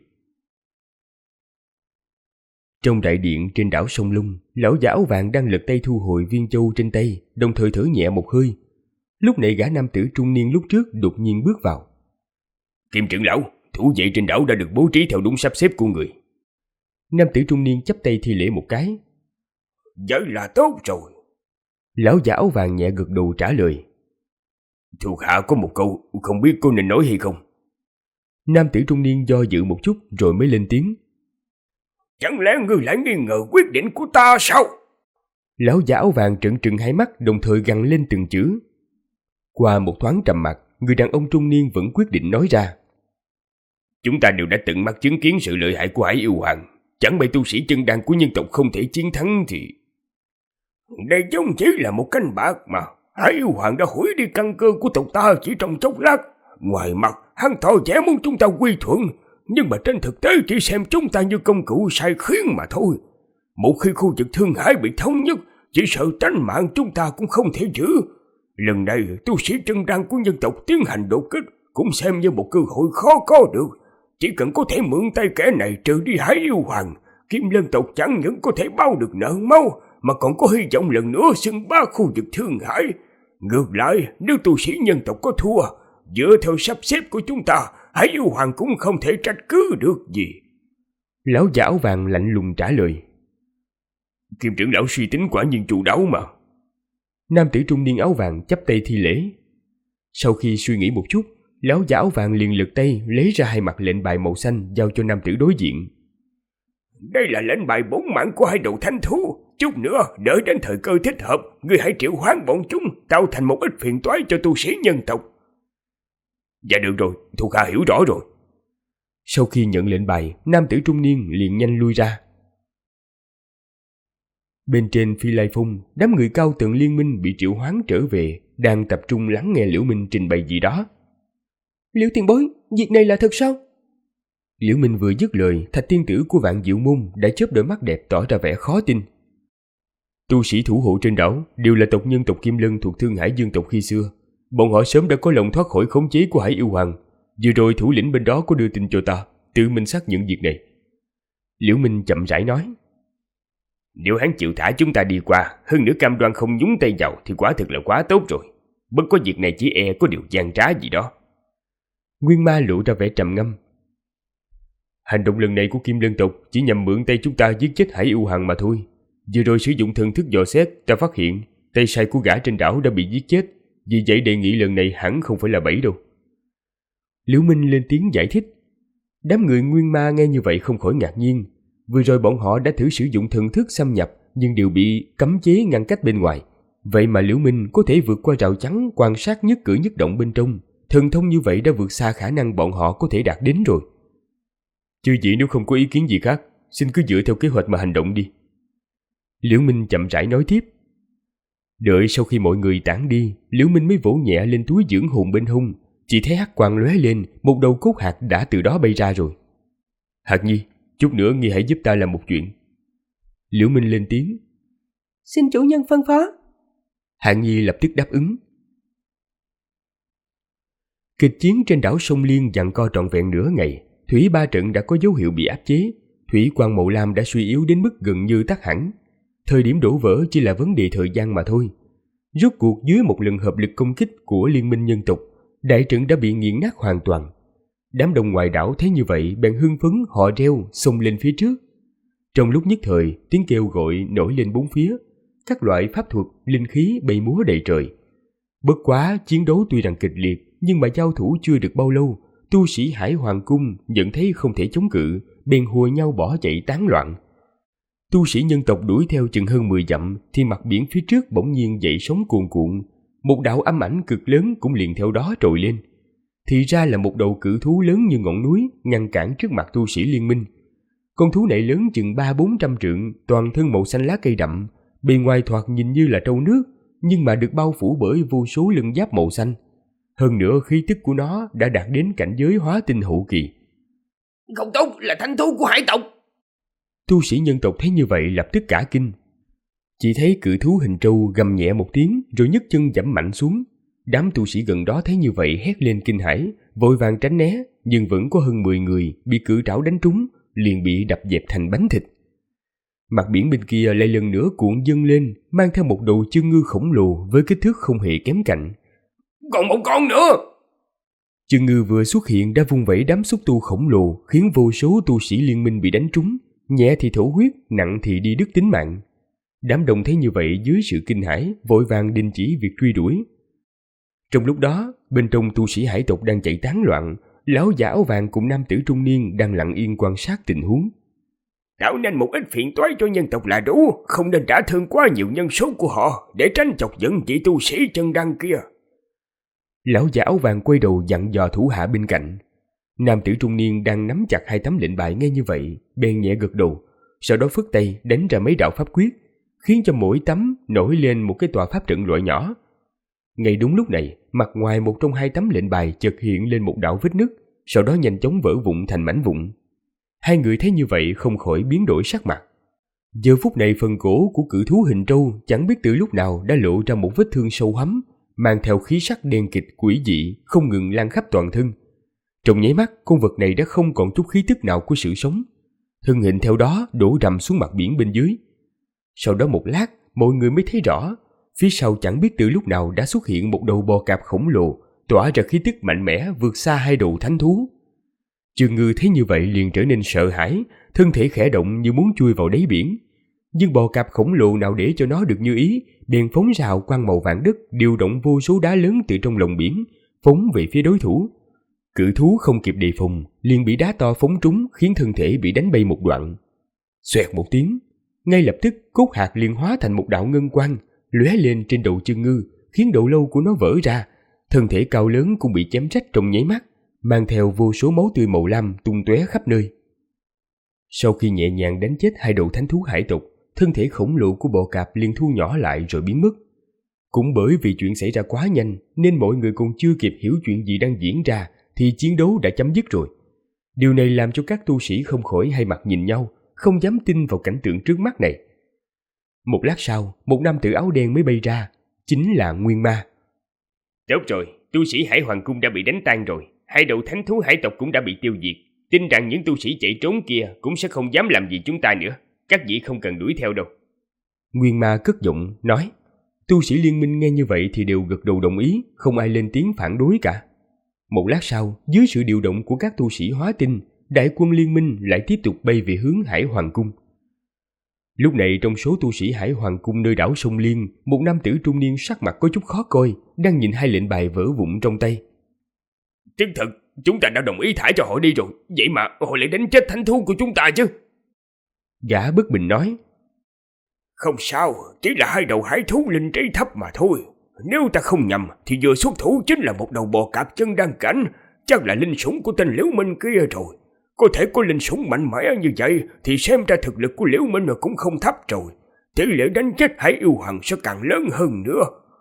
Trong đại điện trên đảo Sông Lung, lão giả áo vàng đang lật tay thu hồi viên châu trên tay, đồng thời thở nhẹ một hơi. Lúc này gã nam tử trung niên lúc trước đột nhiên bước vào. Kim trưởng lão, thủ vệ trên đảo đã được bố trí theo đúng sắp xếp của người. Nam tử trung niên chắp tay thi lễ một cái. Vậy là tốt rồi. Lão giả áo vàng nhẹ gật đầu trả lời. Thuộc hạ có một câu, không biết cô nên nói hay không. Nam tử trung niên do dự một chút rồi mới lên tiếng. Chẳng lẽ ngươi lại nghi ngờ quyết định của ta sao? Lão giả áo vàng trợn trừng hai mắt, đồng thời gằn lên từng chữ. Qua một thoáng trầm mặc, người đàn ông trung niên vẫn quyết định nói ra. Chúng ta đều đã tận mắt chứng kiến sự lợi hại của Hải Yêu Hoàng. Chẳng may tu sĩ chân đan của nhân tộc không thể chiến thắng thì... Đây giống chỉ là một canh bạc mà. Hải Yêu Hoàng đã hủy đi căn cơ của tộc ta chỉ trong chốc lát. Ngoài mặt, hắn tỏ vẻ muốn chúng ta quy thuận, nhưng mà trên thực tế chỉ xem chúng ta như công cụ sai khiến mà thôi. Một khi khu vực Thương Hải bị thống nhất, chỉ sợ tánh mạng chúng ta cũng không thể giữ. Lần này, tu sĩ chân đan của nhân tộc tiến hành đột kích cũng xem như một cơ hội khó có được. Chỉ cần có thể mượn tay kẻ này trừ đi Hải Yêu Hoàng, Kim Lân tộc chẳng những có thể bao được nợ máu, mà còn có hy vọng lần nữa xưng bá khu vực Thương Hải. Ngược lại, nếu tu sĩ nhân tộc có thua, dựa theo sắp xếp của chúng ta, Hải Yêu Hoàng cũng không thể trách cứ được gì. Lão giả áo vàng lạnh lùng trả lời. Kim trưởng lão suy tính quả nhiên chu đáo mà. Nam tử trung niên áo vàng chắp tay thi lễ. Sau khi suy nghĩ một chút, lão giả áo vàng liền lật tay lấy ra hai mặt lệnh bài màu xanh giao cho nam tử đối diện. Đây là lệnh bài 4 mảng của hai đầu thánh thú. Chút nữa, đợi đến thời cơ thích hợp, ngươi hãy triệu hoán bọn chúng, tạo thành một ít phiền toái cho tu sĩ nhân tộc. Dạ được rồi, thuộc hạ hiểu rõ rồi. Sau khi nhận lệnh bài, nam tử trung niên liền nhanh lui ra. Bên trên Phi Lai Phong, đám người cao tầng liên minh bị triệu hoán trở về, đang tập trung lắng nghe Liễu Minh trình bày gì đó. Liễu tiền bối, việc này là thật sao? Liễu Minh vừa dứt lời, Thạch tiên tử của Vạn Diệu Môn đã chớp đôi mắt đẹp tỏ ra vẻ khó tin. Tu sĩ thủ hộ trên đảo đều là tộc nhân tộc Kim Lân thuộc Thương Hải Dương tộc khi xưa. Bọn họ sớm đã có lòng thoát khỏi khống chế của Hải Yêu Hoàng. Vừa rồi thủ lĩnh bên đó có đưa tin cho ta, tự mình xác nhận việc này. Liễu Minh chậm rãi nói. Nếu hắn chịu thả chúng ta đi qua, hơn nữa cam đoan không nhúng tay vào thì quả thực là quá tốt rồi. Bất có việc này chỉ e có điều gian trá gì đó. Nguyên Ma lộ ra vẻ trầm ngâm. Hành động lần này của Kim Lân tộc chỉ nhằm mượn tay chúng ta giết chết Hải Yêu Hoàng mà thôi. Vừa rồi sử dụng thần thức dò xét, ta phát hiện tay sai của gã trên đảo đã bị giết chết, vì vậy đề nghị lần này hẳn không phải là bẫy đâu. Liễu Minh lên tiếng giải thích. Đám người Nguyên Ma nghe như vậy không khỏi ngạc nhiên. Vừa rồi bọn họ đã thử sử dụng thần thức xâm nhập nhưng đều bị cấm chế ngăn cách bên ngoài. Vậy mà Liễu Minh có thể vượt qua rào chắn quan sát nhất cử nhất động bên trong. Thần thông như vậy đã vượt xa khả năng bọn họ có thể đạt đến rồi. Chư vị nếu không có ý kiến gì khác, xin cứ dựa theo kế hoạch mà hành động đi. Liễu Minh chậm rãi nói tiếp. Đợi sau khi mọi người tản đi, Liễu Minh mới vỗ nhẹ lên túi dưỡng hồn bên hông. Chỉ thấy hắc quang lóe lên, một đầu cốt hạt đã từ đó bay ra rồi. Hạt Nhi, chút nữa ngươi hãy giúp ta làm một chuyện. Liễu Minh lên tiếng. Xin chủ nhân phân phó. Hạt Nhi lập tức đáp ứng. Kịch chiến trên đảo Sông Liên giằng co trọn vẹn nửa ngày. Thủy ba trận đã có dấu hiệu bị áp chế. Thủy quang màu lam đã suy yếu đến mức gần như tắt hẳn. Thời điểm đổ vỡ chỉ là vấn đề thời gian mà thôi. Rốt cuộc dưới một lần hợp lực công kích của liên minh nhân tộc, đại trận đã bị nghiền nát hoàn toàn. Đám đông ngoài đảo thấy như vậy bèn hưng phấn họ reo xông lên phía trước. Trong lúc nhất thời, tiếng kêu gọi nổi lên bốn phía, các loại pháp thuật, linh khí bay múa đầy trời. Bất quá chiến đấu tuy rằng kịch liệt, nhưng mà giao thủ chưa được bao lâu, tu sĩ Hải Hoàng Cung nhận thấy không thể chống cự, bèn hùa nhau bỏ chạy tán loạn. Tu sĩ nhân tộc đuổi theo chừng hơn 10 dặm thì mặt biển phía trước bỗng nhiên dậy sóng cuồn cuộn, một đạo âm ảnh cực lớn cũng liền theo đó trồi lên. Thì ra là một đầu cự thú lớn như ngọn núi ngăn cản trước mặt tu sĩ liên minh. Con thú này lớn chừng 300-400 trượng, toàn thân màu xanh lá cây đậm, bề ngoài thoạt nhìn như là trâu nước, nhưng mà được bao phủ bởi vô số lân giáp màu xanh. Hơn nữa khí tức của nó đã đạt đến cảnh giới hóa tinh hậu kỳ. Không tốt, là thánh thú của hải tộc. Tu sĩ nhân tộc thấy như vậy lập tức cả kinh. Chỉ thấy cự thú hình trâu gầm nhẹ một tiếng rồi nhấc chân giẫm mạnh xuống. Đám tu sĩ gần đó thấy như vậy hét lên kinh hãi, vội vàng tránh né, nhưng vẫn có hơn 10 người bị cự trảo đánh trúng, liền bị đập dẹp thành bánh thịt. Mặt biển bên kia lại lần nữa cuộn dâng lên, mang theo một đầu chân ngư khổng lồ với kích thước không hề kém cạnh. Còn một con nữa! Chân ngư vừa xuất hiện đã vung vẩy đám xúc tu khổng lồ, khiến vô số tu sĩ liên minh bị đánh trúng, nhẹ thì thổ huyết, nặng thì đi đứt tính mạng. Đám đông thấy như vậy dưới sự kinh hãi, vội vàng đình chỉ việc truy đuổi. Trong lúc đó, bên trong tu sĩ hải tộc đang chạy tán loạn, lão già áo vàng cùng nam tử trung niên đang lặng yên quan sát tình huống. Tạo nên một ít phiền toái cho nhân tộc là đủ, không nên đả thương quá nhiều nhân số của họ để tránh chọc giận vị tu sĩ chân đăng kia. Lão già áo vàng quay đầu dặn dò thủ hạ bên cạnh. Nam tử trung niên đang nắm chặt 2 tấm lệnh bài nghe như vậy, bèn nhẹ gật đầu, sau đó phất tay đánh ra mấy đạo pháp quyết, khiến cho mỗi tấm nổi lên một cái tòa pháp trận loại nhỏ. Ngay đúng lúc này, mặt ngoài một trong 2 tấm lệnh bài chợt hiện lên một đạo vết nứt, sau đó nhanh chóng vỡ vụn thành mảnh vụn. Hai người thấy như vậy không khỏi biến đổi sắc mặt. Giờ phút này phần cổ của cự thú hình trâu chẳng biết từ lúc nào đã lộ ra một vết thương sâu hắm, mang theo khí sắc đen kịt quỷ dị không ngừng lan khắp toàn thân. Trong nháy mắt, con vật này đã không còn chút khí tức nào của sự sống. Thân hình theo đó đổ rầm xuống mặt biển bên dưới. Sau đó một lát, mọi người mới thấy rõ, phía sau chẳng biết từ lúc nào đã xuất hiện một đầu bò cạp khổng lồ, tỏa ra khí tức mạnh mẽ vượt xa 2 đầu thánh thú. Chương Ngư thấy như vậy liền trở nên sợ hãi, thân thể khẽ động như muốn chui vào đáy biển. Nhưng bò cạp khổng lồ nào để cho nó được như ý, bèn phóng ra hào quang màu vàng đất, điều động vô số đá lớn từ trong lòng biển, phóng về phía đối thủ. Cự thú không kịp đề phòng, liền bị đá to phóng trúng, khiến thân thể bị đánh bay một đoạn. Xoẹt một tiếng, ngay lập tức cốt hạt liền hóa thành một đạo ngân quang, lóe lên trên đầu Chương Ngư, khiến đầu lâu của nó vỡ ra. Thân thể cao lớn cũng bị chém rách trong nháy mắt, mang theo vô số máu tươi màu lam tung tóe khắp nơi. Sau khi nhẹ nhàng đánh chết 2 đầu thánh thú hải tộc, thân thể khổng lồ của bò cạp liền thu nhỏ lại rồi biến mất. Cũng bởi vì chuyện xảy ra quá nhanh nên mọi người còn chưa kịp hiểu chuyện gì đang diễn ra thì chiến đấu đã chấm dứt rồi. Điều này làm cho các tu sĩ không khỏi hai mặt nhìn nhau, không dám tin vào cảnh tượng trước mắt này. Một lát sau, một nam tử áo đen mới bay ra, chính là Nguyên Ma. Tốt rồi, tu sĩ Hải Hoàng Cung đã bị đánh tan rồi, 2 đầu thánh thú hải tộc cũng đã bị tiêu diệt. Tin rằng những tu sĩ chạy trốn kia cũng sẽ không dám làm gì chúng ta nữa, các vị không cần đuổi theo đâu. Nguyên Ma cất giọng nói. Tu sĩ liên minh nghe như vậy thì đều gật đầu đồng ý, không ai lên tiếng phản đối cả. Một lát sau, dưới sự điều động của các tu sĩ hóa tinh, đại quân liên minh lại tiếp tục bay về hướng Hải Hoàng Cung. Lúc này trong số tu sĩ Hải Hoàng cung nơi đảo Sông Liên, một nam tử trung niên sắc mặt có chút khó coi, đang nhìn hai lệnh bài vỡ vụn trong tay. Chứng thật, chúng ta đã đồng ý thả cho họ đi rồi, vậy mà họ lại đánh chết thánh thú của chúng ta chứ. Gã bất bình nói. Không sao, chỉ là hai đầu hải thú linh trí thấp mà thôi. Nếu ta không nhầm thì vừa xuất thủ chính là một đầu bò cạp chân đan cảnh, chắc là linh sủng của tên Liễu Minh kia rồi. Có thể có linh sủng mạnh mẽ như vậy thì xem ra thực lực của Liễu Minh cũng không thấp rồi. Tỷ lệ đánh chết Hải Yêu Hoàng sẽ càng lớn hơn nữa.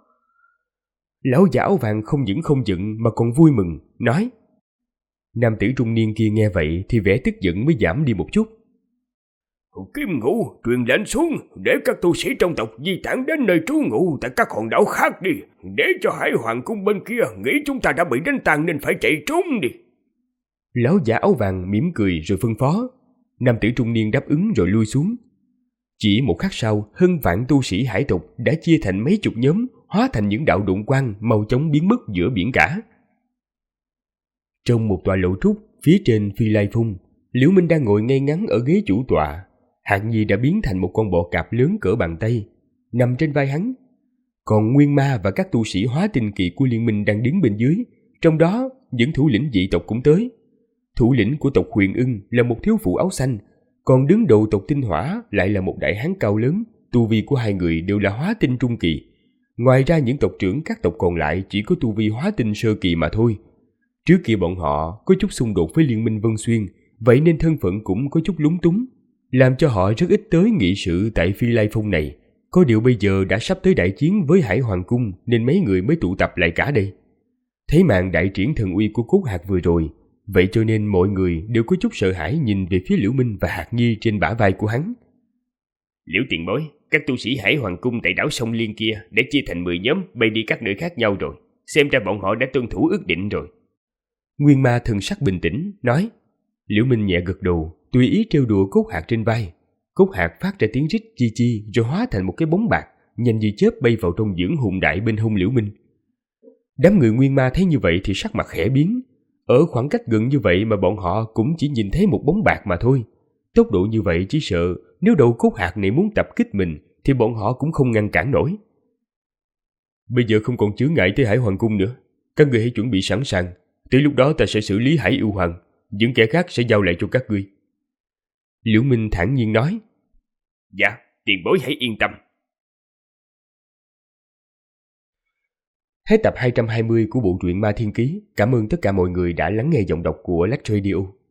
Lão già áo vàng không những không giận mà còn vui mừng, nói. Nam tử trung niên kia nghe vậy thì vẻ tức giận mới giảm đi một chút. Kim Ngũ, truyền lệnh xuống để các tu sĩ trong tộc di tản đến nơi trú ngụ tại các hòn đảo khác đi, để cho Hải Hoàng cung bên kia nghĩ chúng ta đã bị đánh tan nên phải chạy trốn đi. Lão già áo vàng mỉm cười rồi phân phó. Nam tử trung niên đáp ứng rồi lui xuống. Chỉ một khắc sau, hơn vạn tu sĩ hải tộc đã chia thành mấy chục nhóm, hóa thành những đạo độn quang mau chóng biến mất giữa biển cả. Trong một tòa lầu trúc phía trên Phi Lai Phong, Liễu Minh đang ngồi ngay ngắn ở ghế chủ tọa. Hạng Nhi đã biến thành một con bò cạp lớn cỡ bàn tay, nằm trên vai hắn. Còn Nguyên Ma và các tu sĩ hóa tinh kỳ của liên minh đang đứng bên dưới, trong đó những thủ lĩnh dị tộc cũng tới. Thủ lĩnh của tộc Huyền Ưng là một thiếu phụ áo xanh, còn đứng đầu tộc Tinh Hỏa lại là một đại hán cao lớn. Tu vi của hai người đều là hóa tinh trung kỳ. Ngoài ra những tộc trưởng các tộc còn lại chỉ có tu vi hóa tinh sơ kỳ mà thôi. Trước kia bọn họ có chút xung đột với liên minh Vân Xuyên, vậy nên thân phận cũng có chút lúng túng, làm cho họ rất ít tới nghị sự tại Phi Lai Phong này. Có điều bây giờ đã sắp tới đại chiến với Hải Hoàng cung nên mấy người mới tụ tập lại cả đây. Thấy màn đại triển thần uy của Cốt Hạc vừa rồi, vậy cho nên mọi người đều có chút sợ hãi nhìn về phía Liễu Minh và Hạc Nhi trên bả vai của hắn. Liễu tiền bối, các tu sĩ Hải Hoàng cung tại đảo Sông Liên kia đã chia thành 10 nhóm bay đi các nơi khác nhau rồi. Xem ra bọn họ đã tuân thủ ước định rồi. Nguyên Ma thần sắc bình tĩnh nói. Liễu Minh nhẹ gật đầu, tùy ý trêu đùa Cốt Hạc trên vai. Cốt Hạc phát ra tiếng rít chi chi rồi hóa thành một cái bóng bạc, nhanh như chớp bay vào trong dưỡng hùng đại bên hông Liễu Minh. Đám người Nguyên Ma thấy như vậy thì sắc mặt khẽ biến. Ở khoảng cách gần như vậy mà bọn họ cũng chỉ nhìn thấy một bóng bạc mà thôi. Tốc độ như vậy chỉ sợ nếu đầu Cốt Hạc này muốn tập kích mình thì bọn họ cũng không ngăn cản nổi. Bây giờ không còn chướng ngại tới Hải Hoàng cung nữa. Các người hãy chuẩn bị sẵn sàng. Tới lúc đó ta sẽ xử lý Hải Yêu Hoàng. Những kẻ khác sẽ giao lại cho các ngươi. Liễu Minh thản nhiên nói. Dạ, tiền bối hãy yên tâm. Hết tập 220 của bộ truyện Ma Thiên Ký. Cảm ơn tất cả mọi người đã lắng nghe giọng đọc của Lách Radio.